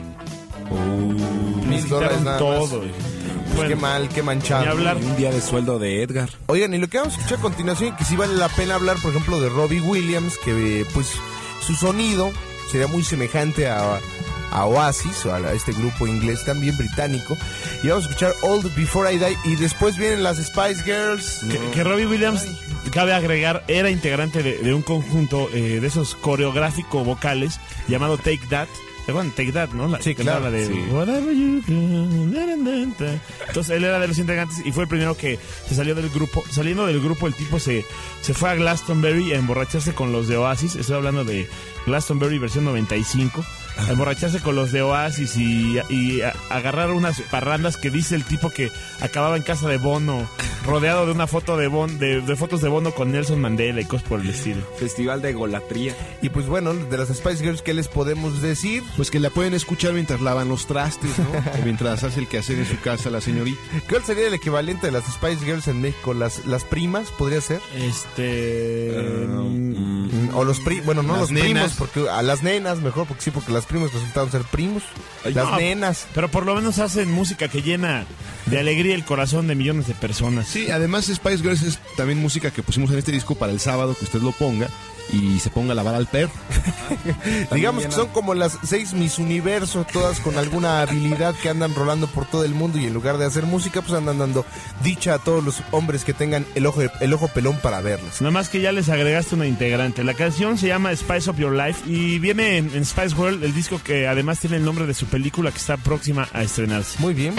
Uh, mil dólares nada todo. más. Pues qué mal, qué manchado. Ni hablar. Un día de sueldo de Edgar. Oigan, y lo que vamos a escuchar a continuación, que sí vale la pena hablar, por ejemplo, de Robbie Williams, que pues su sonido sería muy semejante a, a Oasis, o a este grupo inglés también británico. Y vamos a escuchar Old Before I Die, y después vienen las Spice Girls. Que, no. que Robbie Williams, cabe agregar, era integrante de, de un conjunto eh, de esos coreográfico vocales llamado Take That. Bueno, Take That, ¿no? La, sí, claro. La de sí. Whatever you can. Entonces él era de los integrantes y fue el primero que se salió del grupo. Saliendo del grupo, el tipo se, se fue a Glastonbury a emborracharse con los de Oasis. Estoy hablando de Glastonbury versión noventa y cinco. A emborracharse con los de Oasis y, y a, a agarrar unas parrandas que dice el tipo que acababa en casa de Bono, rodeado de una foto de Bono, de, de fotos de Bono con Nelson Mandela y cosas por el estilo. Festival de egolatría. Y pues bueno, de las Spice Girls, ¿qué les podemos decir? Pues que la pueden escuchar mientras lavan los trastes, ¿no? O mientras hace el quehacer en su casa la señorita. ¿Cuál sería el equivalente de las Spice Girls en México? ¿Las, las primas, podría ser? Este... Uh, mm, o los primos, bueno, no los nenas. primos, porque a las nenas mejor, porque sí, porque las primas resultaron ser primos. Ay, las no, nenas. Pero por lo menos hacen música que llena de alegría el corazón de millones de personas. Sí, además Spice Girls es también música que pusimos en este disco para el sábado, que usted lo ponga y se ponga a lavar al perro. Digamos que son como las seis Miss Universo, todas con alguna habilidad que andan rolando por todo el mundo y en lugar de hacer música, pues andan dando dicha a todos los hombres que tengan el ojo, el ojo pelón para verlas. Nada más que ya les agregaste una integrante. La canción se llama Spice Up Your Life y viene en, en Spice World, el disco que además tiene el nombre de su película que está próxima a estrenarse. Muy bien.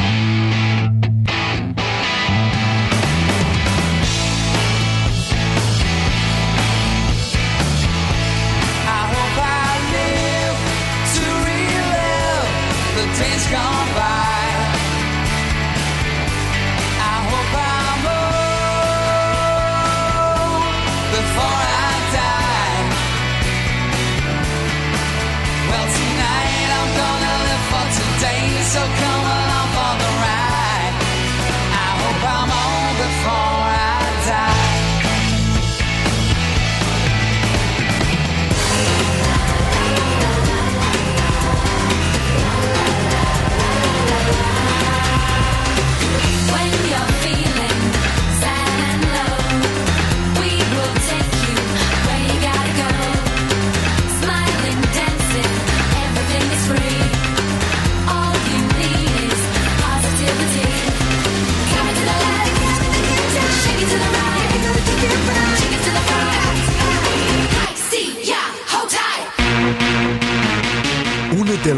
Days gone by. I hope I'm old before I die. Well, tonight I'm gonna live for today, so come along for the ride. I hope I'm old before I die.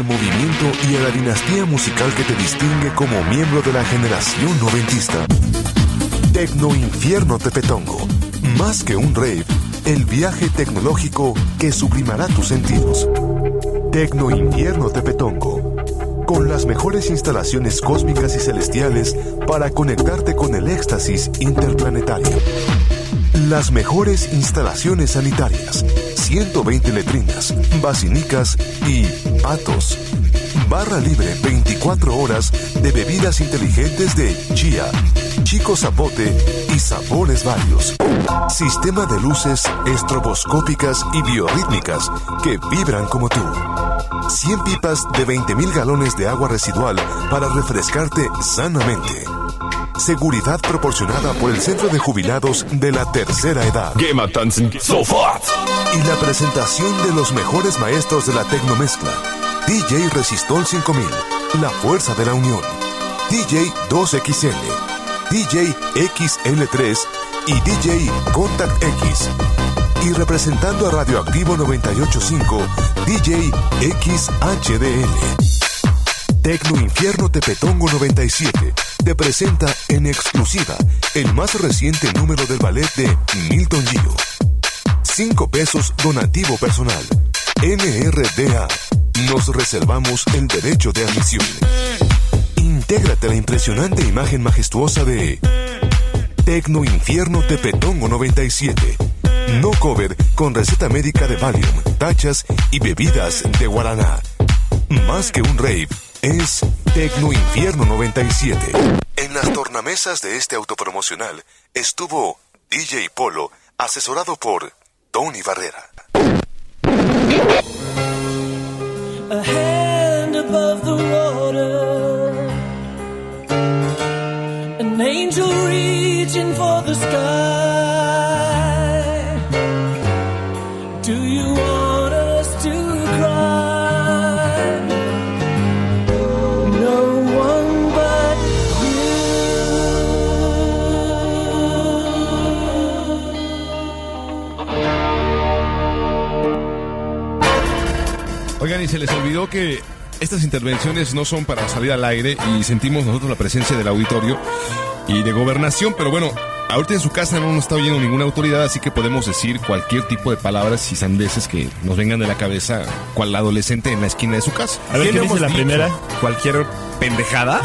movimiento y a la dinastía musical que te distingue como miembro de la generación noventista. Tecno Infierno Tepetongo. Más que un rave, el viaje tecnológico que sublimará tus sentidos. Tecno Infierno Tepetongo. Con las mejores instalaciones cósmicas y celestiales para conectarte con el éxtasis interplanetario. Las mejores instalaciones sanitarias, ciento veinte letrinas, basinicas y patos. Barra libre veinticuatro horas de bebidas inteligentes de chía, chico zapote y sabores varios. Sistema de luces estroboscópicas y biorrítmicas que vibran como tú. cien pipas de veinte mil galones de agua residual para refrescarte sanamente. Seguridad proporcionada por el Centro de Jubilados de la Tercera Edad. Gamer tanzen sofort. Y la presentación de los mejores maestros de la tecnomezcla. D J Resistol cinco mil, la fuerza de la unión. D J dos X L, D J X L tres y D J Contact X. Y representando a Radioactivo noventa y ocho punto cinco, D J X H D L. Tecno Infierno Tepetongo noventa y siete te presenta en exclusiva el más reciente número del ballet de Milton Gio. cinco pesos donativo personal. N R D A. Nos reservamos el derecho de admisión. Intégrate a la impresionante imagen majestuosa de Tecno Infierno Tepetongo noventa y siete. No cover con receta médica de Valium, tachas y bebidas de guaraná. Más que un rave, es Tecno Infierno noventa y siete. En las tornamesas de este autopromocional estuvo D J Polo, asesorado por Tony Barrera. A hand above the water, an angel reaching for the sky. Do you want us to cry? No one but Oigan, y se les olvidó que estas intervenciones no son para salir al aire y sentimos nosotros la presencia del auditorio y de gobernación, pero bueno, ahorita en su casa no nos está oyendo ninguna autoridad, así que podemos decir cualquier tipo de palabras y sandeces que nos vengan de la cabeza, cual adolescente en la esquina de su casa. A ver, ¿qué dice la primera? Cualquier pendejada.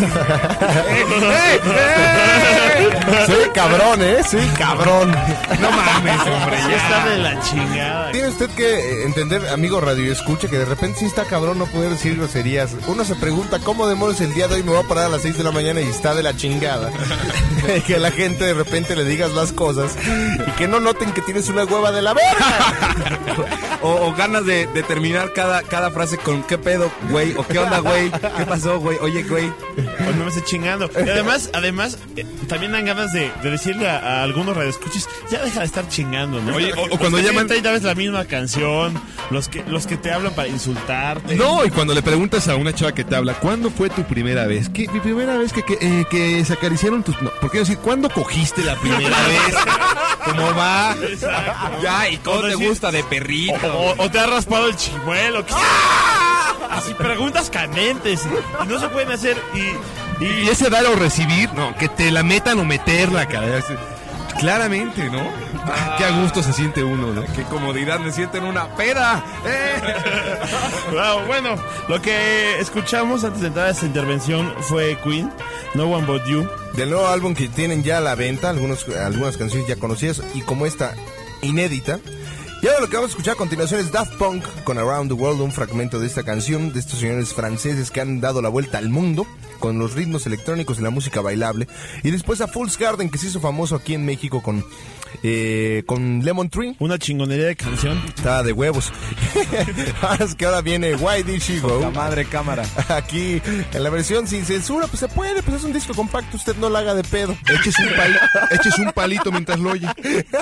Soy cabrón, ¿eh? Soy cabrón. No mames, hombre, ya está de la chingada. Tiene usted que entender, amigo Radio Escucha, que de repente sí está cabrón no poder decir groserías. Uno se pregunta cómo demonios el día de hoy me voy a parar a las seis de la mañana y está de la chingada. Que la gente de repente le digas las cosas y que no noten que tienes una hueva de la verga. o, o ganas de, de terminar cada, cada frase con ¿qué pedo, güey? O ¿qué onda, güey? ¿Qué pasó, güey? Oye, güey. O no me esté chingando. Y además, además, eh, también dan ganas de, de decirle a, a algunos radioescuchas, ya deja de estar chingando, ¿no? Oye, o, o cuando llaman treinta veces la misma canción, los que los que te hablan para insultarte. No, y cuando le preguntas a una chava que te habla, ¿cuándo fue tu primera vez? ¿Qué, mi primera vez que, que, eh, que se acariciaron tus... No, ¿por qué no decir, ¿cuándo cogiste la primera vez? ¿Cómo va? Exacto. Ya, ¿y cómo te gusta de perrito? O, o, o te ha raspado el chimuelo. ¡Ah! Así preguntas candentes. Y no se pueden hacer. Y, y, y ese dar o recibir, no, que te la metan o meterla, cara. Claramente, ¿no? Ah, qué a gusto se siente uno, ¿no? Qué comodidad me siento en una peda. ¡Eh! Wow, bueno, lo que escuchamos antes de entrar a esta intervención fue Queen, No One But You. Del nuevo álbum que tienen ya a la venta, algunos, algunas canciones ya conocidas y como esta, inédita. Y ahora lo que vamos a escuchar a continuación es Daft Punk con Around the World, un fragmento de esta canción de estos señores franceses que han dado la vuelta al mundo con los ritmos electrónicos y la música bailable. Y después a Fool's Garden, que se hizo famoso aquí en México con eh, con Lemon Tree. Una chingonería de canción. Estaba de huevos. Ahora es que ahora viene Why Did She Go. La madre cámara. Aquí en la versión sin censura, pues se puede, pues es un disco compacto, usted no la haga de pedo. Eches un, pal, eches un palito mientras lo oye.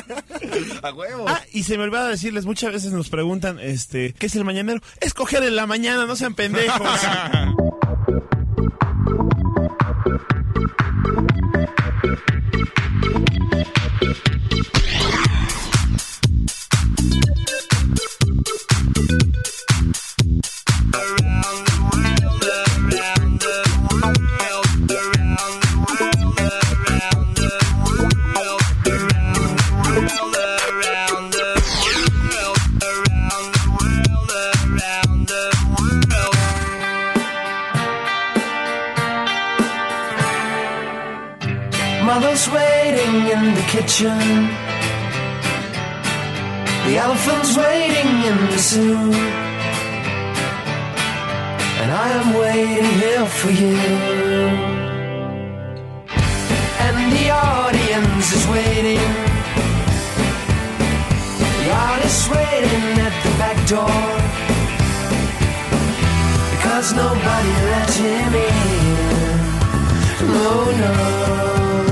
A huevo. Ah, y se me olvidaba decirles, muchas veces nos preguntan, este, ¿qué es el mañanero? Escoger en la mañana, no sean pendejos. Around mother's waiting in the kitchen. The elephant's waiting in the zoo. And I am waiting here for you. And the audience is waiting. The artist's waiting at the back door. Because nobody let him in. No, no.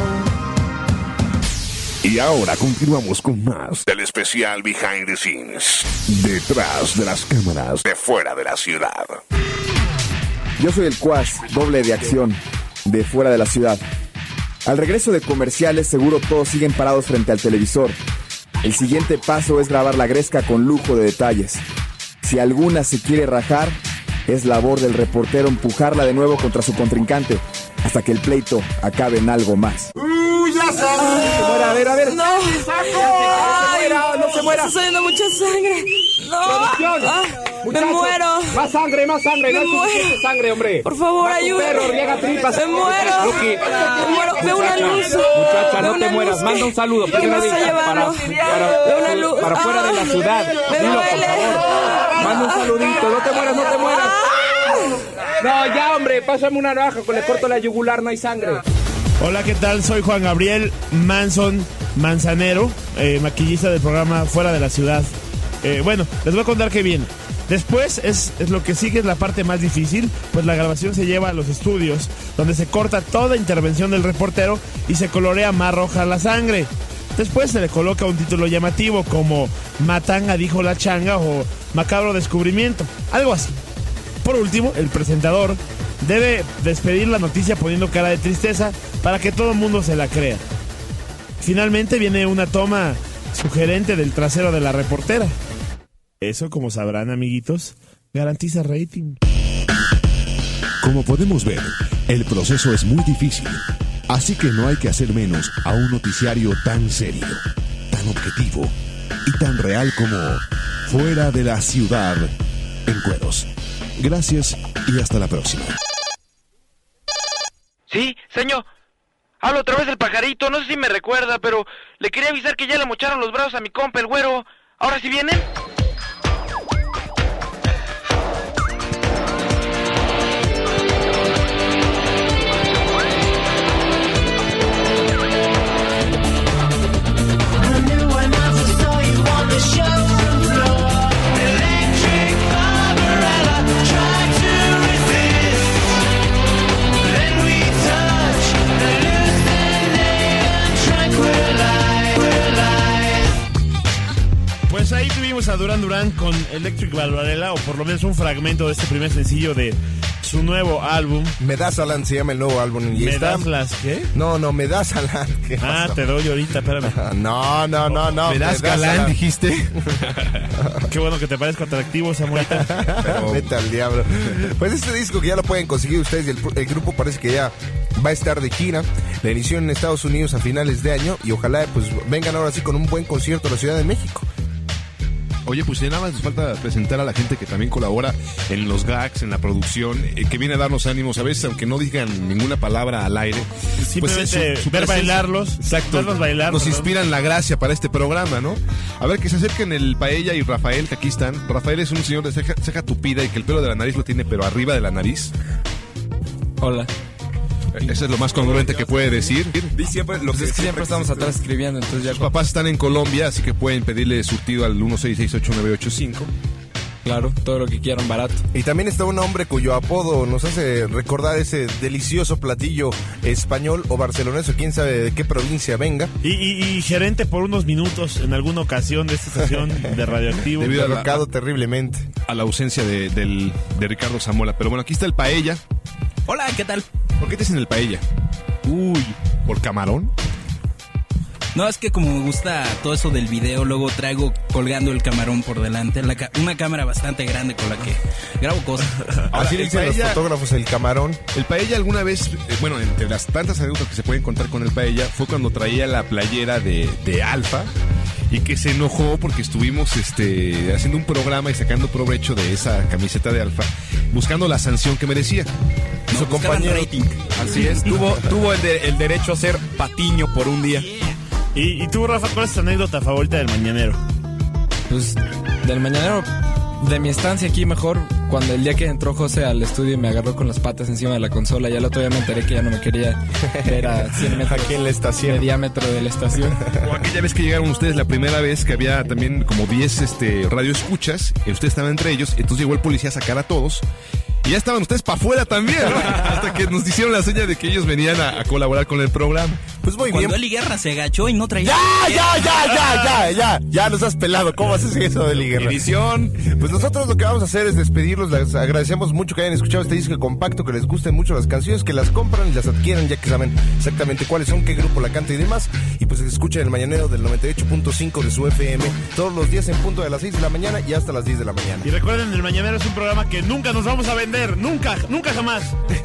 Y ahora continuamos con más del especial Behind the Scenes. Detrás de las cámaras de Fuera de la Ciudad. Yo soy el Quas, doble de acción, de Fuera de la Ciudad. Al regreso de comerciales, seguro todos siguen parados frente al televisor. El siguiente paso es grabar la gresca con lujo de detalles. Si alguna se quiere rajar, es labor del reportero empujarla de nuevo contra su contrincante, hasta que el pleito acabe en algo más. ¡Uy, ya sangre! A ver, a ver. No. Ay, no se muera. Está saliendo mucha sangre. No. Producción. Ah, me muero. Más sangre, más sangre. Me no muero. hay suficiente sangre, hombre. Por favor, ayúdame. Perro, riega tripas. Me muero. Lucky. Me muero. Veo una luz. Muchacha, Veo no te una mueras. luz. Manda un saludo. ¿Qué me vas a llevar? Para, Veo una luz. para, para fuera de la ciudad. Me Dilo, por duele. favor. Manda un saludito. No te mueras, no te mueras. No, ya, hombre. Pásame una navaja. Le corto la yugular. No hay sangre. Hola, ¿qué tal? Soy Juan Gabriel Manson Manzanero, eh, maquillista del programa Fuera de la Ciudad. Eh, bueno, les voy a contar qué viene. Después es, es lo que sigue, es la parte más difícil, pues la grabación se lleva a los estudios, donde se corta toda intervención del reportero y se colorea más roja la sangre. Después se le coloca un título llamativo como Matanga dijo la changa o Macabro descubrimiento, algo así. Por último, el presentador debe despedir la noticia poniendo cara de tristeza para que todo el mundo se la crea. Finalmente viene una toma sugerente del trasero de la reportera. Eso, como sabrán, amiguitos, garantiza rating. Como podemos ver, el proceso es muy difícil, así que no hay que hacer menos a un noticiario tan serio, tan objetivo y tan real como Fuera de la Ciudad en Cueros. Gracias y hasta la próxima. Sí, señor. Hablo otra vez del pajarito, no sé si me recuerda, pero le quería avisar que ya le mocharon los brazos a mi compa, el güero. ¿Ahora sí vienen? Pues ahí tuvimos a Duran Duran con Electric Barbarella, o por lo menos un fragmento de este primer sencillo de su nuevo álbum. Me das Alan se llama el nuevo álbum. Y ¿Me está... das las qué? No, no, me das Alan. Ah, pasó? te doy ahorita, espérame. No, no, no, no. ¿Me das Galán, dijiste? Qué bueno que te parezca atractivo, Samuelita. Pero vete al diablo. Pues este disco que ya lo pueden conseguir ustedes, y el, el grupo parece que ya va a estar de gira. La inició en Estados Unidos a finales de año y ojalá pues vengan ahora sí con un buen concierto a la Ciudad de México. Oye, pues ya nada más nos falta presentar a la gente que también colabora en los gags, en la producción, eh, que viene a darnos ánimos a veces, aunque no digan ninguna palabra al aire. Simplemente pues, su, su ver bailarlos, exacto, verlos bailar, nos perdón. inspiran la gracia para este programa, ¿no? A ver, que se acerquen el Paella y Rafael, que aquí están. Rafael es un señor de ceja, ceja tupida y que el pelo de la nariz lo tiene, pero arriba de la nariz. Hola. Eso es lo más congruente que puede decir. Y siempre, lo que es que siempre estamos atrás escribiendo, entonces ya... Sus papás están en Colombia, así que pueden pedirle surtido al uno seis seis ocho nueve ocho cinco. Claro, todo lo que quieran barato. Y también está un hombre cuyo apodo nos hace recordar ese delicioso platillo español o barceloneso, quién sabe de qué provincia venga. Y, y, y gerente por unos minutos en alguna ocasión de esta estación de Radioactivo. Debido a la, terriblemente. A la ausencia de, del, de Ricardo Zamora. Pero bueno, aquí está el Paella. Hola, ¿qué tal? ¿Por qué te dicen el Paella? Uy, ¿por camarón? No, es que como me gusta todo eso del video, luego traigo colgando el camarón por delante, la ca- una cámara bastante grande con la que grabo cosas. Así le dicen los fotógrafos el camarón. El Paella alguna vez, eh, bueno, entre las tantas anécdotas que se pueden contar con el Paella, fue cuando traía la playera de, de Alfa y que se enojó porque estuvimos este, haciendo un programa y sacando provecho de esa camiseta de Alfa, buscando la sanción que merecía. Y su compañero. Rating. Así es, tuvo, tuvo el, de, el derecho a ser Patiño por un día. ¿Y, y tú, Rafa, cuál es tu anécdota favorita del mañanero? Pues del mañanero, de mi estancia aquí mejor, cuando el día que entró José al estudio y me agarró con las patas encima de la consola, ya el otro día me enteré que ya no me quería ver a cien metros aquí en la estación, de diámetro de la estación. O aquella vez que llegaron ustedes la primera vez, que había también como diez este, radioescuchas, y usted estaba entre ellos, entonces llegó el policía a sacar a todos. Y ya estaban ustedes para afuera también, ¿no? Hasta que nos hicieron la seña de que ellos venían a, a colaborar con el programa. Pues muy Cuando bien. Eli Guerra se agachó y no traía... ¡Ya, ya, ya, ya, ya, ya! Ya nos has pelado. ¿Cómo haces eso de Eli Guerra? Edición. Pues nosotros lo que vamos a hacer es despedirlos. Les agradecemos mucho que hayan escuchado este disco compacto, que les gusten mucho las canciones, que las compran y las adquieran, ya que saben exactamente cuáles son, qué grupo la canta y demás. Y pues escuchen el mañanero del noventa y ocho punto cinco de su F M todos los días en punto de las seis de la mañana y hasta las diez de la mañana. Y recuerden, el mañanero es un programa que nunca nos vamos a vender. Nunca, nunca jamás.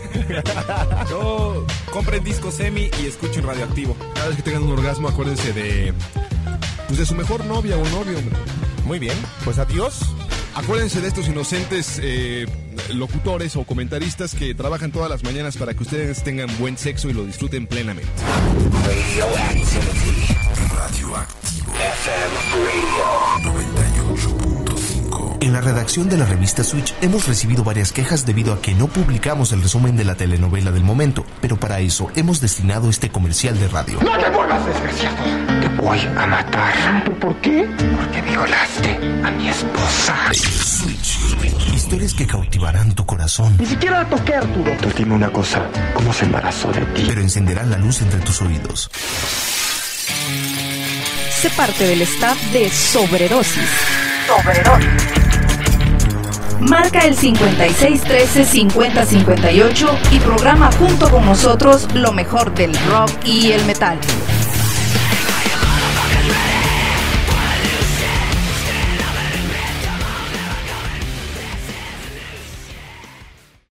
Yo compren disco semi y escuchen Radioactivo. Cada vez que tengan un orgasmo, acuérdense de pues de su mejor novia o novio, hombre. Muy bien, pues adiós. Acuérdense de estos inocentes eh, locutores o comentaristas que trabajan todas las mañanas para que ustedes tengan buen sexo y lo disfruten plenamente. Radioactivity. Radioactivo. F M Radio noventa y ocho punto cinco. En la redacción de la revista Switch hemos recibido varias quejas debido a que no publicamos el resumen de la telenovela del momento, pero para eso hemos destinado este comercial de radio. ¡No te muevas, desgraciado! Te voy a matar. ¿Por qué? Porque violaste a mi esposa. Switch. Historias que cautivarán tu corazón. Ni siquiera la toqué, Arturo. Tú dime una cosa, ¿cómo se embarazó de ti? Pero encenderán la luz entre tus oídos. Sé parte del staff de Sobredosis. Sobredosis. Marca el cincuenta y seis trece cincuenta cincuenta y ocho y programa junto con nosotros lo mejor del rock y el metal.